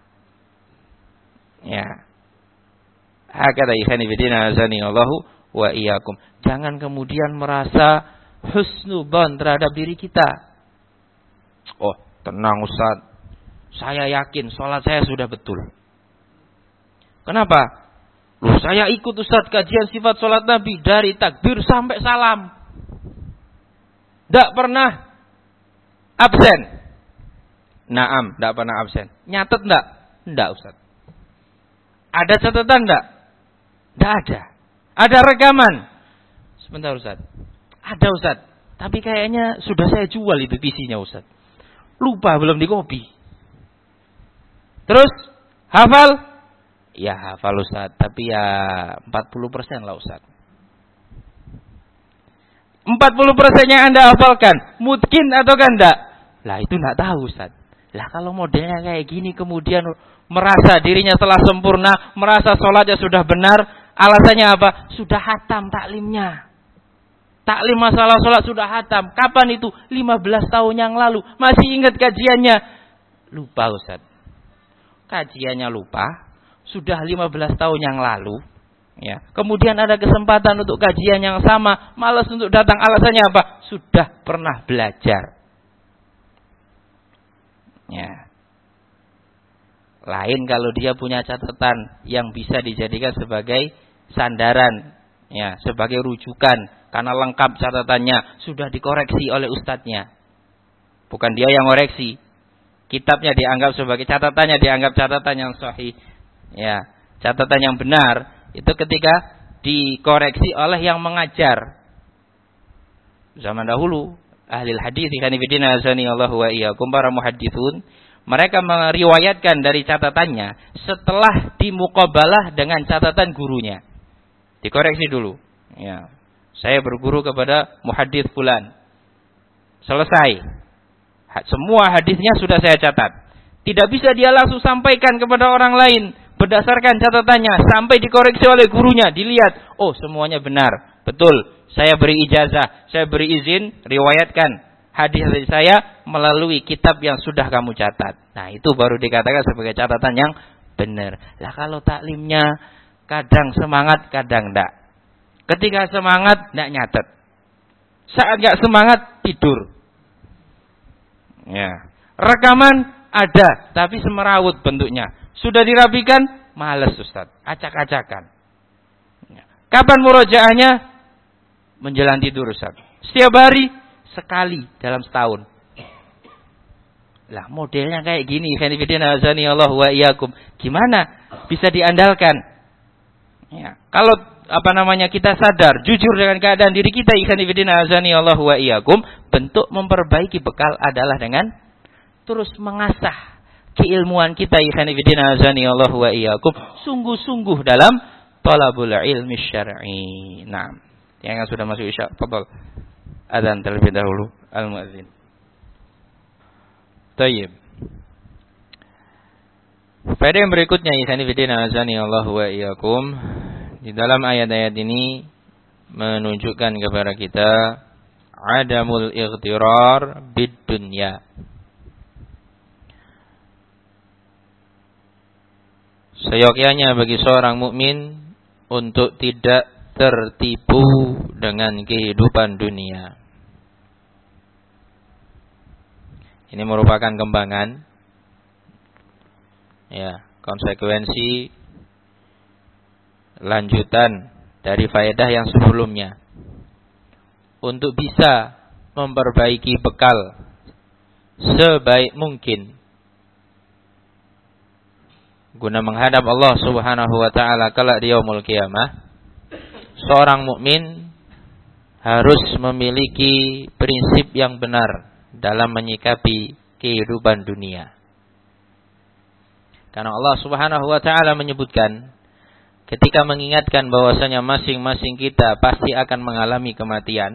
Ya. Hakada ikhwan fillah azani Allahu wa iyyakum. Jangan kemudian merasa husnudzon terhadap diri kita. Oh, tenang Ustaz. Saya yakin salat saya sudah betul. Kenapa? Loh, saya ikut Ustaz kajian sifat salat Nabi dari takbir sampai salam. Tidak pernah absen. Naam, tidak pernah absen. Nyatet enggak? Enggak, Ustaz. Ada catatan enggak? Enggak ada. Ada rekaman? Sebentar, Ustaz. Ada, Ustaz. Tapi kayaknya sudah saya jual itu P C-nya, Ustaz. Lupa, belum dikopi. Terus, hafal? Ya, hafal, Ustaz. Tapi ya empat puluh persen lah, Ustaz. empat puluh persen yang Anda hafalkan, mungkin atau kan enggak? Lah, itu enggak tahu, Ustaz. Lah kalau modelnya kayak gini kemudian merasa dirinya telah sempurna, merasa sholatnya sudah benar, alasannya apa? Sudah hatam taklimnya. Taklim masalah sholat sudah hatam. Kapan itu? lima belas tahun yang lalu. Masih ingat kajiannya? Lupa, Ustaz. Kajiannya lupa. Sudah lima belas tahun yang lalu. Ya. Kemudian ada kesempatan untuk kajian yang sama, malas untuk datang. Alasannya apa? Sudah pernah belajar. Ya. Lain kalau dia punya catatan yang bisa dijadikan sebagai sandaran, ya, sebagai rujukan karena lengkap catatannya, sudah dikoreksi oleh ustadznya. Bukan dia yang koreksi. Kitabnya dianggap sebagai catatannya dianggap catatan yang sahih. Ya, catatan yang benar itu ketika dikoreksi oleh yang mengajar. Zaman dahulu ahli hadis ikhwanifidina azanillahu wa iyyakum para muhadditsun, mereka meriwayatkan dari catatannya setelah dimuqabalah dengan catatan gurunya. Dikoreksi dulu. Ya. Saya berguru kepada muhaddits fulan. Selesai. Semua hadisnya sudah saya catat. Tidak bisa dia langsung sampaikan kepada orang lain berdasarkan catatannya sampai dikoreksi oleh gurunya, dilihat, oh semuanya benar, betul. Saya beri ijazah, saya beri izin, riwayatkan hadis dari saya melalui kitab yang sudah kamu catat. Nah, itu baru dikatakan sebagai catatan yang benar. Lah kalau taklimnya kadang semangat, kadang enggak. Ketika semangat enggak nyatet. Saat enggak semangat tidur. Ya. Rekaman ada, tapi semerawut bentuknya. Sudah dirapikan, males Ustaz, acak-acakan. Ya. Kapan murojaahnya? Menjelang tidur Ustaz. Setiap hari sekali dalam setahun. Lah modelnya kayak gini, khanifidina azanillahu wa iyyakum. Gimana bisa diandalkan? Ya. Kalau apa namanya kita sadar, jujur dengan keadaan diri kita, khanifidina azanillahu wa iyyakum, bentuk memperbaiki bekal adalah dengan terus mengasah keilmuan kita, khanifidina azanillahu wa iyyakum, sungguh-sungguh dalam talabul ilmi syar'i. Nah, yang sudah masuk isya, fadhal. Adzan terlebih dahulu al-muadzin. Tayyib. Faedah yang berikutnya, khanifidina azanillahu wa iyyakum, di dalam ayat-ayat ini menunjukkan kepada kita adamul ightirar bid dunya. Seyogyanya bagi seorang mukmin untuk tidak tertipu dengan kehidupan dunia. Ini merupakan kembangan, ya, konsekuensi lanjutan dari faedah yang sebelumnya. Untuk bisa memperbaiki bekal sebaik mungkin guna menghadap Allah Subhanahu wa taala kelak di yaumul qiyamah, seorang mukmin harus memiliki prinsip yang benar dalam menyikapi kehidupan dunia. Karena Allah Subhanahu wa taala menyebutkan ketika mengingatkan bahwasanya masing-masing kita pasti akan mengalami kematian.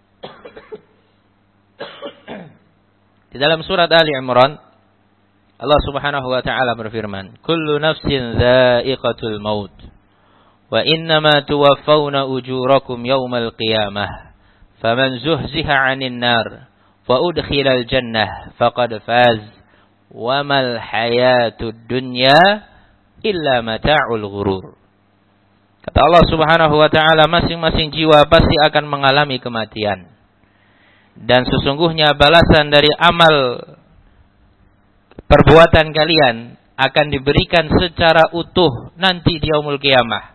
Di dalam surat Ali Imran, Allah Subhanahu wa taala berfirman, "Kullu nafsin dha'iqatul maut, wa innama tuwaffawna ujurakum yawmal qiyamah, faman zuhziha 'anil nar, fa udkhilal jannah faqad faz, wa mal hayatud dunya illa mata'ul ghurur." Kata Allah Subhanahu wa taala, masing-masing jiwa pasti akan mengalami kematian. Dan sesungguhnya balasan dari amal perbuatan kalian akan diberikan secara utuh nanti di yaumul qiyamah.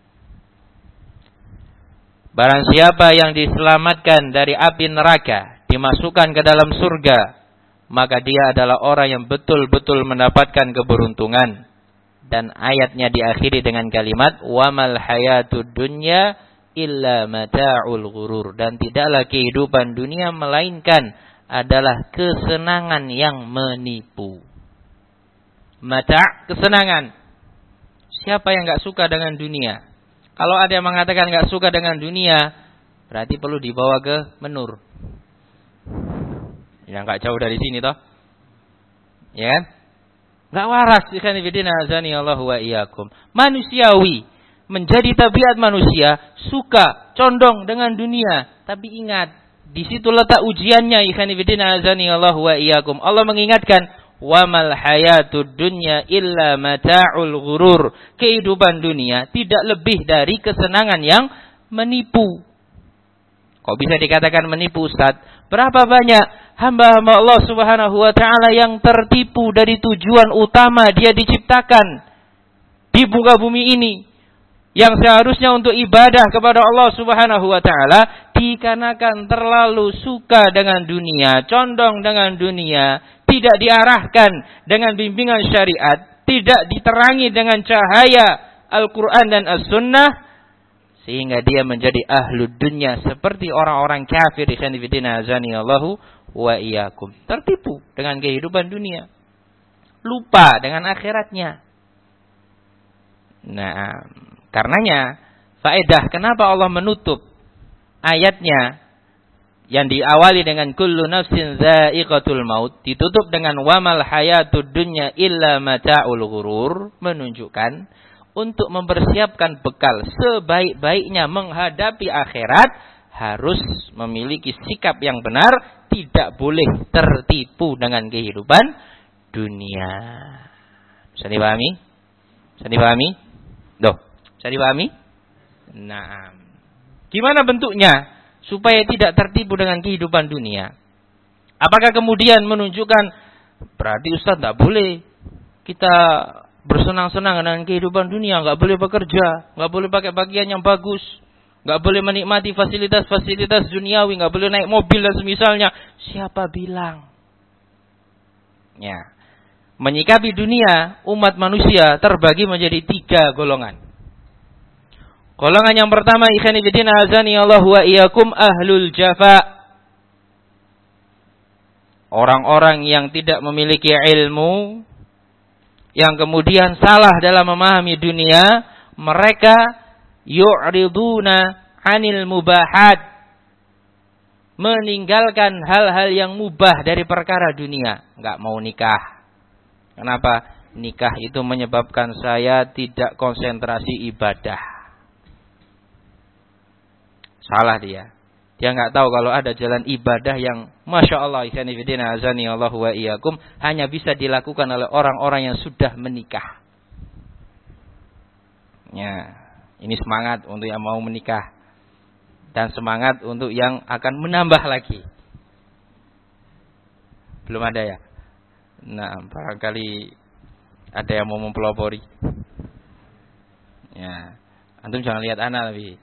Barang siapa yang diselamatkan dari api neraka, dimasukkan ke dalam surga, maka dia adalah orang yang betul-betul mendapatkan keberuntungan. Dan ayatnya diakhiri dengan kalimat wamal hayatud dunya illa mata'ul ghurur, dan tidaklah kehidupan dunia melainkan adalah kesenangan yang menipu. Mata' kesenangan. Siapa yang enggak suka dengan dunia? Kalau ada yang mengatakan enggak suka dengan dunia, berarti perlu dibawa ke Menur. Yang enggak jauh dari sini toh. Ya kan? Enggak waras ikhwan fillah azani Allah wa iyyakum. Manusiawi, menjadi tabiat manusia suka condong dengan dunia, tapi ingat, di situ letak ujiannya ikhwan fillah azani Allah wa iyyakum. Allah mengingatkan, wa mal hayatud dunya illa mata'ul ghurur. Kehidupan dunia tidak lebih dari kesenangan yang menipu. Kok bisa dikatakan menipu, Ustaz? Berapa banyak hamba-hamba Allah Subhanahu wa taala yang tertipu dari tujuan utama dia diciptakan di muka bumi ini, yang seharusnya untuk ibadah kepada Allah Subhanahu wa taala, dikarenakan terlalu suka dengan dunia, condong dengan dunia, tidak diarahkan dengan bimbingan syariat, tidak diterangi dengan cahaya Al-Quran dan As-Sunnah, sehingga dia menjadi ahlu dunya seperti orang-orang kafir. Ikhwanifidina azani Allahu wa iyyakum. Tertipu dengan kehidupan dunia, lupa dengan akhiratnya. Nah, karenanya faedah kenapa Allah menutup ayatnya yang diawali dengan kullu nafsin za'iqatul maut, ditutup dengan wamal hayatud dunya illa mata'ul ghurur, menunjukkan untuk mempersiapkan bekal sebaik-baiknya menghadapi akhirat harus memiliki sikap yang benar, tidak boleh tertipu dengan kehidupan dunia. Bisa dipahami? Bisa dipahami? Duh, bisa dipahami? Nah, gimana bentuknya supaya tidak tertipu dengan kehidupan dunia? Apakah kemudian menunjukkan berarti Ustaz tidak boleh kita bersenang-senang dengan kehidupan dunia, nggak boleh bekerja, nggak boleh pakai pakaian yang bagus, nggak boleh menikmati fasilitas-fasilitas duniawi, nggak boleh naik mobil dan semisalnya? Siapa bilang? Ya. Menyikapi dunia, umat manusia terbagi menjadi tiga golongan. Golongan yang pertama, ikhwani fillah azani Allah wa iyyakum, ahlul jafa. Orang-orang yang tidak memiliki ilmu, yang kemudian salah dalam memahami dunia, mereka yu'riduna 'anil mubahat, meninggalkan hal-hal yang mubah dari perkara dunia, enggak mau nikah. Kenapa? Nikah itu menyebabkan saya tidak konsentrasi ibadah. Salah dia. Dia nggak tahu kalau ada jalan ibadah yang Masya Allah, ikhwani fillah azani Allah wa iyyakum, hanya bisa dilakukan oleh orang-orang yang sudah menikah. Ya, ini semangat untuk yang mau menikah. Dan semangat untuk yang akan menambah lagi. Belum ada ya? Nah, barangkali ada yang mau mempelopori. Ya, antum jangan lihat anak tapi.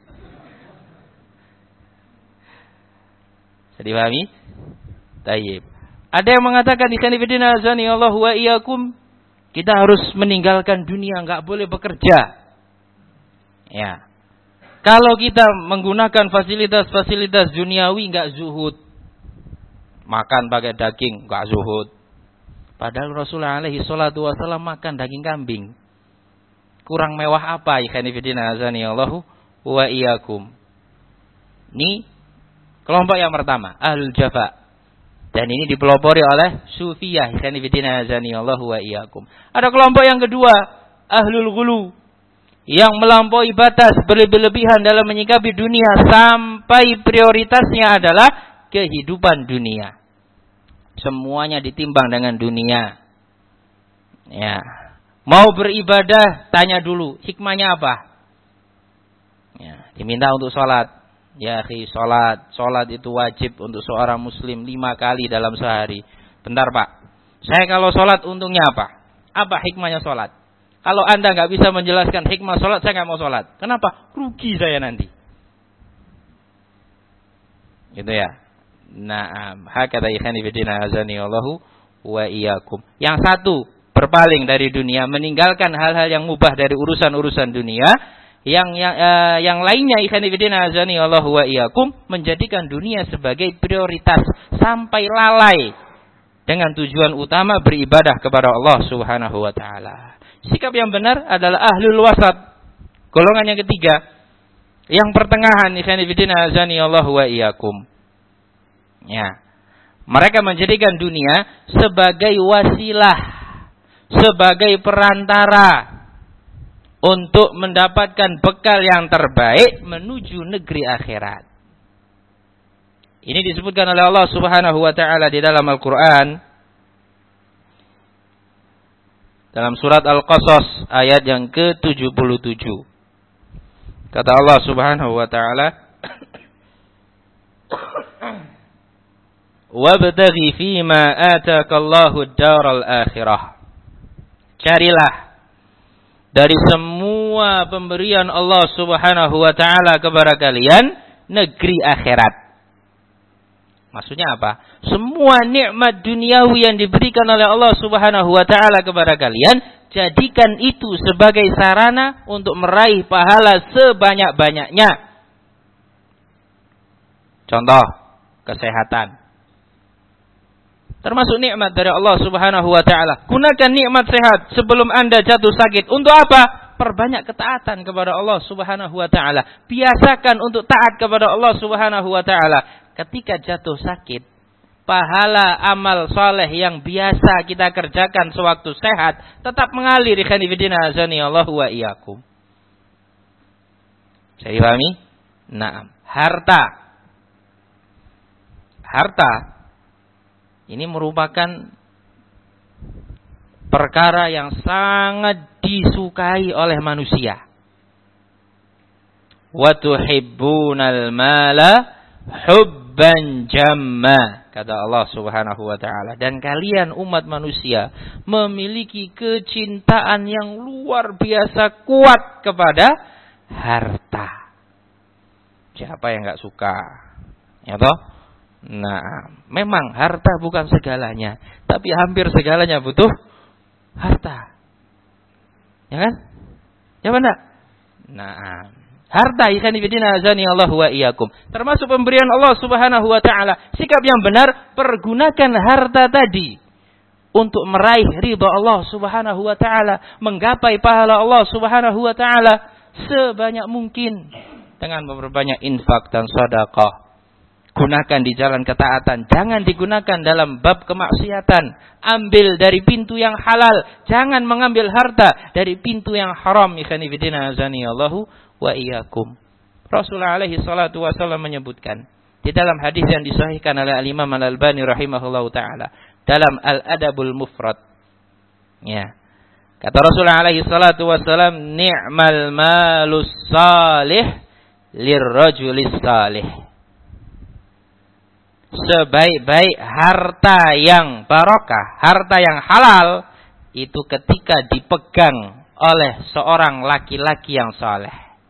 Bisa dipahami? Tayyib. Ada yang mengatakan di sini bidina azani Allah wa iyyakum, kita harus meninggalkan dunia, enggak boleh bekerja. Ya. Kalau kita menggunakan fasilitas-fasilitas duniawi enggak zuhud. Makan pakai daging enggak zuhud. Padahal Rasulullah alaihi salatu wasallam makan daging kambing. Kurang mewah apa ikhwani fillah azani Allahu wa iyyakum. Ini kelompok yang pertama, ahlul jafa. Dan ini dipelopori oleh sufiyah ikhwani fillah azani Allahu wa iyyakum. Ada kelompok yang kedua, ahlul ghulu, yang melampaui batas, berlebihan dalam menyikapi dunia sampai prioritasnya adalah kehidupan dunia. Semuanya ditimbang dengan dunia. Ya. Mau beribadah, tanya dulu, hikmahnya apa? Ya, diminta untuk sholat. Ya, akhi, sholat. Sholat itu wajib untuk seorang muslim lima kali dalam sehari. Bentar, Pak. Saya kalau sholat untungnya apa? Apa hikmahnya sholat? Kalau Anda nggak bisa menjelaskan hikmah sholat, saya nggak mau sholat. Kenapa? Rugi saya nanti. Gitu ya. Na'am, hakata ikhani fillah azani Allahu wa iyyakum. Yang satu, berpaling dari dunia, meninggalkan hal-hal yang mubah dari urusan-urusan dunia. Yang yang, uh, yang lainnya ikhani fillah azani Allahu wa iyyakum, menjadikan dunia sebagai prioritas sampai lalai dengan tujuan utama beribadah kepada Allah Subhanahu wa taala. Sikap yang benar adalah ahlul wasat. Golongan yang ketiga, yang pertengahan ikhani fillah azani Allahu wa iyyakum. Ya. Mereka menjadikan dunia sebagai wasilah, sebagai perantara untuk mendapatkan bekal yang terbaik menuju negeri akhirat. Ini disebutkan oleh Allah Subhanahu wa taala di dalam Al-Qur'an. dalam surat Al-Qasas ayat yang ke tujuh puluh tujuh. Kata Allah Subhanahu wa taala, "Wabtaghi fima ataakallahu ad-daral akhirah." Carilah dari semua pemberian Allah Subhanahu wa taala kepada kalian negeri akhirat. Maksudnya apa? Semua nikmat duniawi yang diberikan oleh Allah Subhanahu wa taala kepada kalian, jadikan itu sebagai sarana untuk meraih pahala sebanyak-banyaknya. Contoh, kesehatan. Termasuk nikmat dari Allah Subhanahu wa taala. Gunakan nikmat sehat sebelum Anda jatuh sakit. Untuk apa? Perbanyak ketaatan kepada Allah Subhanahu wa taala. Biasakan untuk taat kepada Allah Subhanahu wa taala. Ketika jatuh sakit, pahala amal soleh yang biasa kita kerjakan sewaktu sehat tetap mengalir. Ikhwan fillah azani Allah wa iyyakum. Bisa dipahami? Nah, harta. Harta ini merupakan perkara yang sangat disukai oleh manusia. Wa tuhibbunal mala hubban jamma, kata Allah Subhanahu wa taala. Dan kalian umat manusia memiliki kecintaan yang luar biasa kuat kepada harta. Siapa yang enggak suka? Ya toh? Nah, memang harta bukan segalanya, tapi hampir segalanya butuh harta. Ya kan? Ya benar? Nah, harta ikhwan fillah azani Allah wa iyyakum. Termasuk pemberian Allah Subhanahu wa taala. Sikap yang benar, pergunakan harta tadi untuk meraih ridha Allah Subhanahu wa taala, menggapai pahala Allah Subhanahu wa taala sebanyak mungkin dengan memperbanyak infak dan sedekah. Gunakan di jalan ketaatan, jangan digunakan dalam bab kemaksiatan. Ambil dari pintu yang halal, jangan mengambil harta dari pintu yang haram. Ikhwan fillah azani Allah wa iyyakum. Rasulullah alaihi salatu wasallam menyebutkan di dalam hadis yang disahihkan oleh Al-Imam Al-Albani rahimahullahu taala dalam Al-Adabul Mufrad. Ya. Kata Rasulullah alaihi salatu wasallam, "Ni'mal malus salih lirrajulis salih." Sebaik-baik harta yang barokah, harta yang halal itu ketika dipegang oleh seorang laki-laki yang saleh.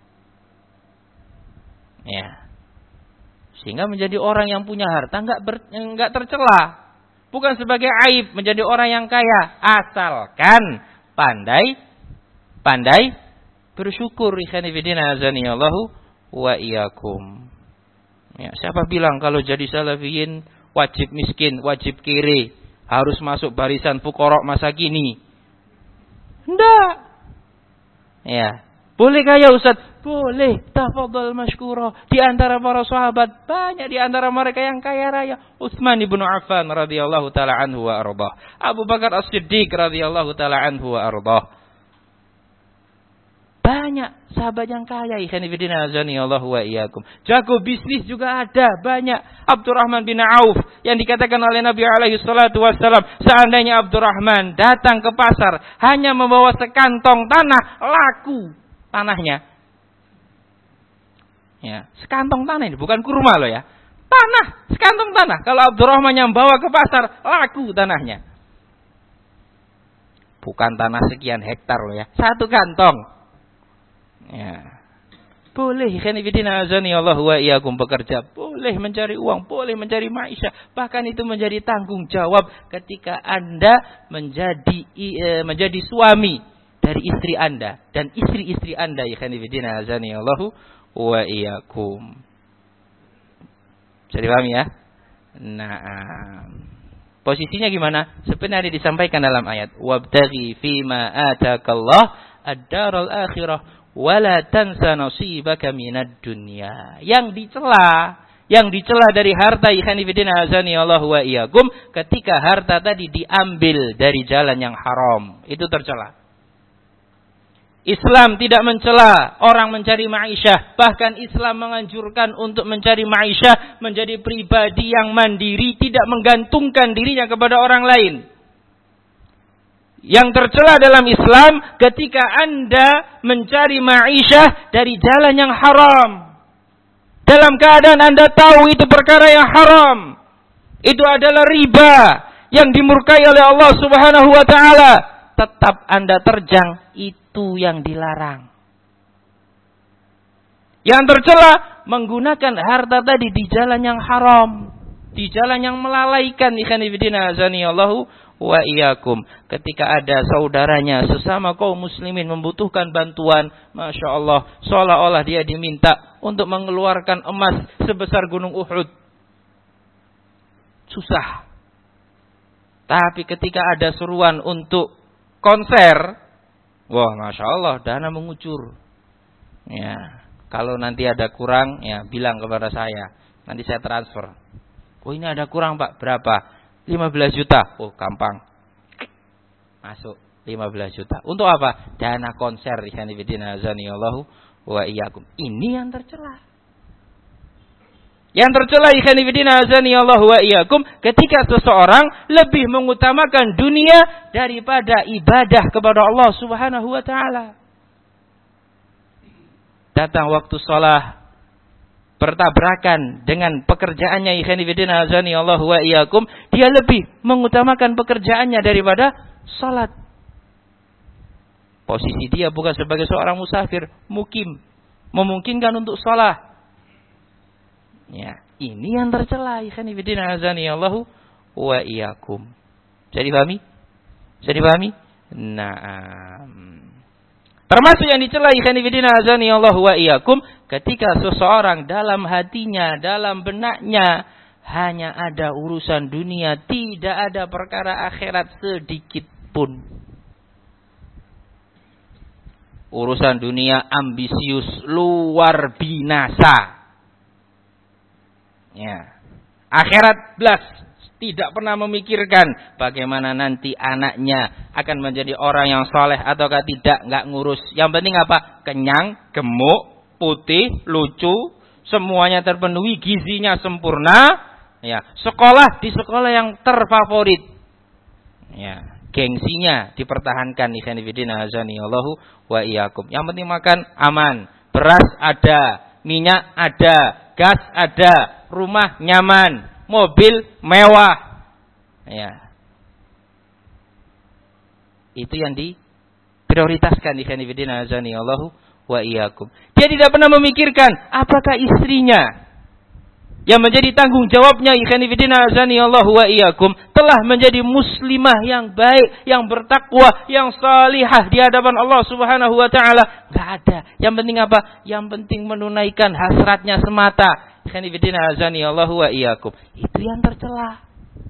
Ya. Sehingga menjadi orang yang punya harta enggak ber, enggak tercela. Bukan sebagai aib menjadi orang yang kaya, asalkan pandai pandai bersyukur. Ikhwan fillah azanillahu wa iyyakum. Ya, siapa bilang kalau jadi salafiyin wajib miskin, wajib kiri, harus masuk barisan fuqara masa kini? Enggak. Ya. Boleh kaya Ustaz? Boleh. Tafadhal masykura. Di antara para sahabat banyak di antara mereka yang kaya raya. Utsman ibn Affan radhiyallahu taala anhu wa ardhah. Abu Bakar As-Siddiq radhiyallahu taala anhu wa ardhah. Banyak sahabat yang kaya. Ikhwan fillah azani Allah wa iyyakum. Jago bisnis juga ada banyak. Abdurrahman bin Auf yang dikatakan oleh Nabi alaihi salatu wassalam, seandainya Abdurrahman datang ke pasar hanya membawa sekantong tanah, laku tanahnya. Ya, sekantong tanah ini bukan kurma loh ya. Tanah, sekantong tanah. Kalau Abdurrahman yang bawa ke pasar, laku tanahnya. Bukan tanah sekian hektar loh ya. Satu kantong. Ya. Boleh ikhwan fillah azani Allah wa iyyakum bekerja, boleh mencari uang, boleh mencari maisha, bahkan itu menjadi tanggung jawab ketika Anda menjadi menjadi suami dari istri Anda dan istri-istri Anda. Ikhwan fillah azani Allah wa iyyakum. Bisa dipahami ya? Nah, posisinya gimana? Sebenarnya disampaikan dalam ayat, wabtaghi fima atakallah ad-daral akhirah wala tansa nasibaka minad dunya. Yang dicela, yang dicela dari harta ikhwan fillah azani Allah wa iyyakum, ketika harta tadi diambil dari jalan yang haram, itu tercela. Islam tidak mencela orang mencari ma'isyah, bahkan Islam menganjurkan untuk mencari ma'isyah menjadi pribadi yang mandiri, tidak menggantungkan dirinya kepada orang lain. Yang tercela dalam Islam ketika Anda mencari ma'isyah dari jalan yang haram. Dalam keadaan Anda tahu itu perkara yang haram. Itu adalah riba yang dimurkai oleh Allah Subhanahu wa taala. Tetap Anda terjang, itu yang dilarang. Yang tercela menggunakan harta tadi di jalan yang haram, di jalan yang melalaikan. Ikhwan fillah azani Allahu wa iyyakum. Ketika ada saudaranya sesama kaum muslimin membutuhkan bantuan, Masya Allah, seolah-olah dia diminta untuk mengeluarkan emas sebesar gunung Uhud. Susah. Tapi ketika ada seruan untuk konser, wah Masya Allah, dana mengucur. Ya, kalau nanti ada kurang, ya bilang kepada saya, nanti saya transfer. Oh ini ada kurang Pak, berapa? lima belas juta. Oh, gampang. Masuk lima belas juta. Untuk apa? Dana konser. Allahu wa iyyakum. Ini yang tercela. Yang tercela Allahu wa iyyakum ketika seseorang lebih mengutamakan dunia daripada ibadah kepada Allah Subhanahu wa taala. Datang waktu shalah bertabrakan dengan pekerjaannya, Allahu wa iyyakum, dia lebih mengutamakan pekerjaannya daripada salat. Posisi dia bukan sebagai seorang musafir, mukim, memungkinkan untuk salat. Ya, ini yang tercela, Allahu wa iyyakum. Bisa dipahami? Bisa dipahami? Naam. Termasuk yang dicela Allahu wa iyyakum ketika seseorang dalam hatinya, dalam benaknya hanya ada urusan dunia, tidak ada perkara akhirat sedikit pun. Urusan dunia ambisius luar binasa. Ya. Akhirat belas. Tidak pernah memikirkan bagaimana nanti anaknya akan menjadi orang yang soleh ataukah tidak, nggak ngurus. Yang penting apa? Kenyang, gemuk, putih, lucu, semuanya terpenuhi, gizinya sempurna. Ya, sekolah di sekolah yang terfavorit. Ya, gengsinya dipertahankan. Allahu wa iyyakum. Yang penting makan aman, beras ada, minyak ada, gas ada, rumah nyaman, mobil mewah. Ya. Itu yang diprioritaskan di Allahu wa iyyakum. Dia tidak pernah memikirkan apakah istrinya yang menjadi tanggung jawabnya Allahu wa iyyakum telah menjadi muslimah yang baik, yang bertakwa, yang salihah di hadapan Allah Subhanahu wa taala. Enggak ada. Yang penting apa? Yang penting menunaikan hasratnya semata. Allahu wa iyyakum. Itu yang tercela.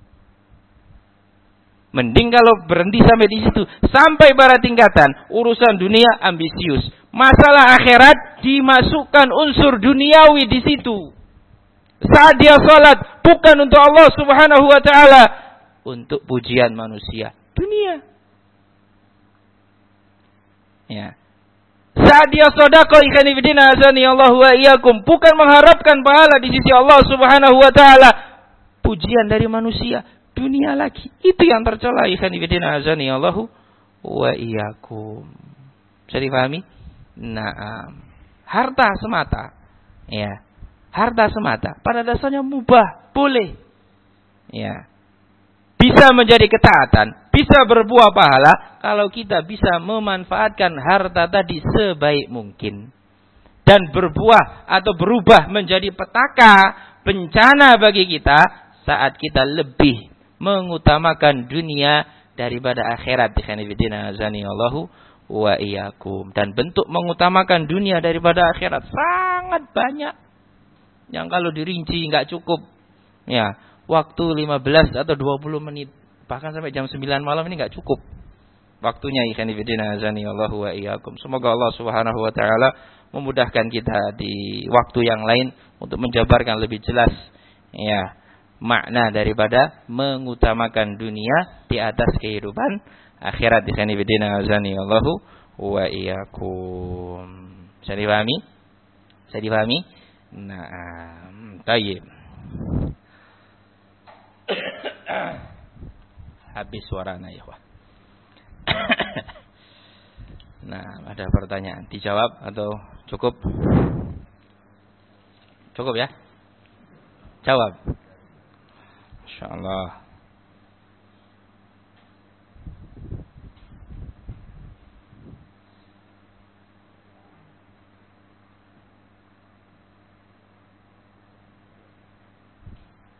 Mending kalau berhenti sampai di situ, sampai pada tingkatan urusan dunia ambisius, masalah akhirat dimasukkan unsur duniawi di situ. Saat dia salat bukan untuk Allah Subhanahu wa taala, untuk pujian manusia, dunia. Ya. Saat dia sedekah Allahu wa iyyakum, bukan mengharapkan pahala di sisi Allah Subhanahu wa taala, pujian dari manusia, dunia lagi. Itu yang tercela Allahu wa iyyakum. Bisa dipahami? Nah, harta semata. Ya. Harta semata pada dasarnya mubah, boleh. Ya. Bisa menjadi ketaatan, bisa berbuah pahala kalau kita bisa memanfaatkan harta tadi sebaik mungkin. Dan berbuah atau berubah menjadi petaka bencana bagi kita saat kita lebih mengutamakan dunia daripada akhirat. Allahu wa iyyakum. Dan bentuk mengutamakan dunia daripada akhirat sangat banyak. Yang kalau dirinci nggak cukup. Ya, waktu lima belas atau dua puluh menit, bahkan sampai jam sembilan malam ini nggak cukup waktunya. Allahu wa iyyakum. Semoga Allah Subhanahu wa taala memudahkan kita di waktu yang lain untuk menjabarkan lebih jelas ya makna daripada mengutamakan dunia di atas kehidupan akhirat. Allahu wa iyyakum. Bisa dipahami? Bisa dipahami? Nah, tayyib. Habis suaranya ya, Nah, ada pertanyaan, dijawab atau cukup? Cukup ya? Jawab. Insyaallah.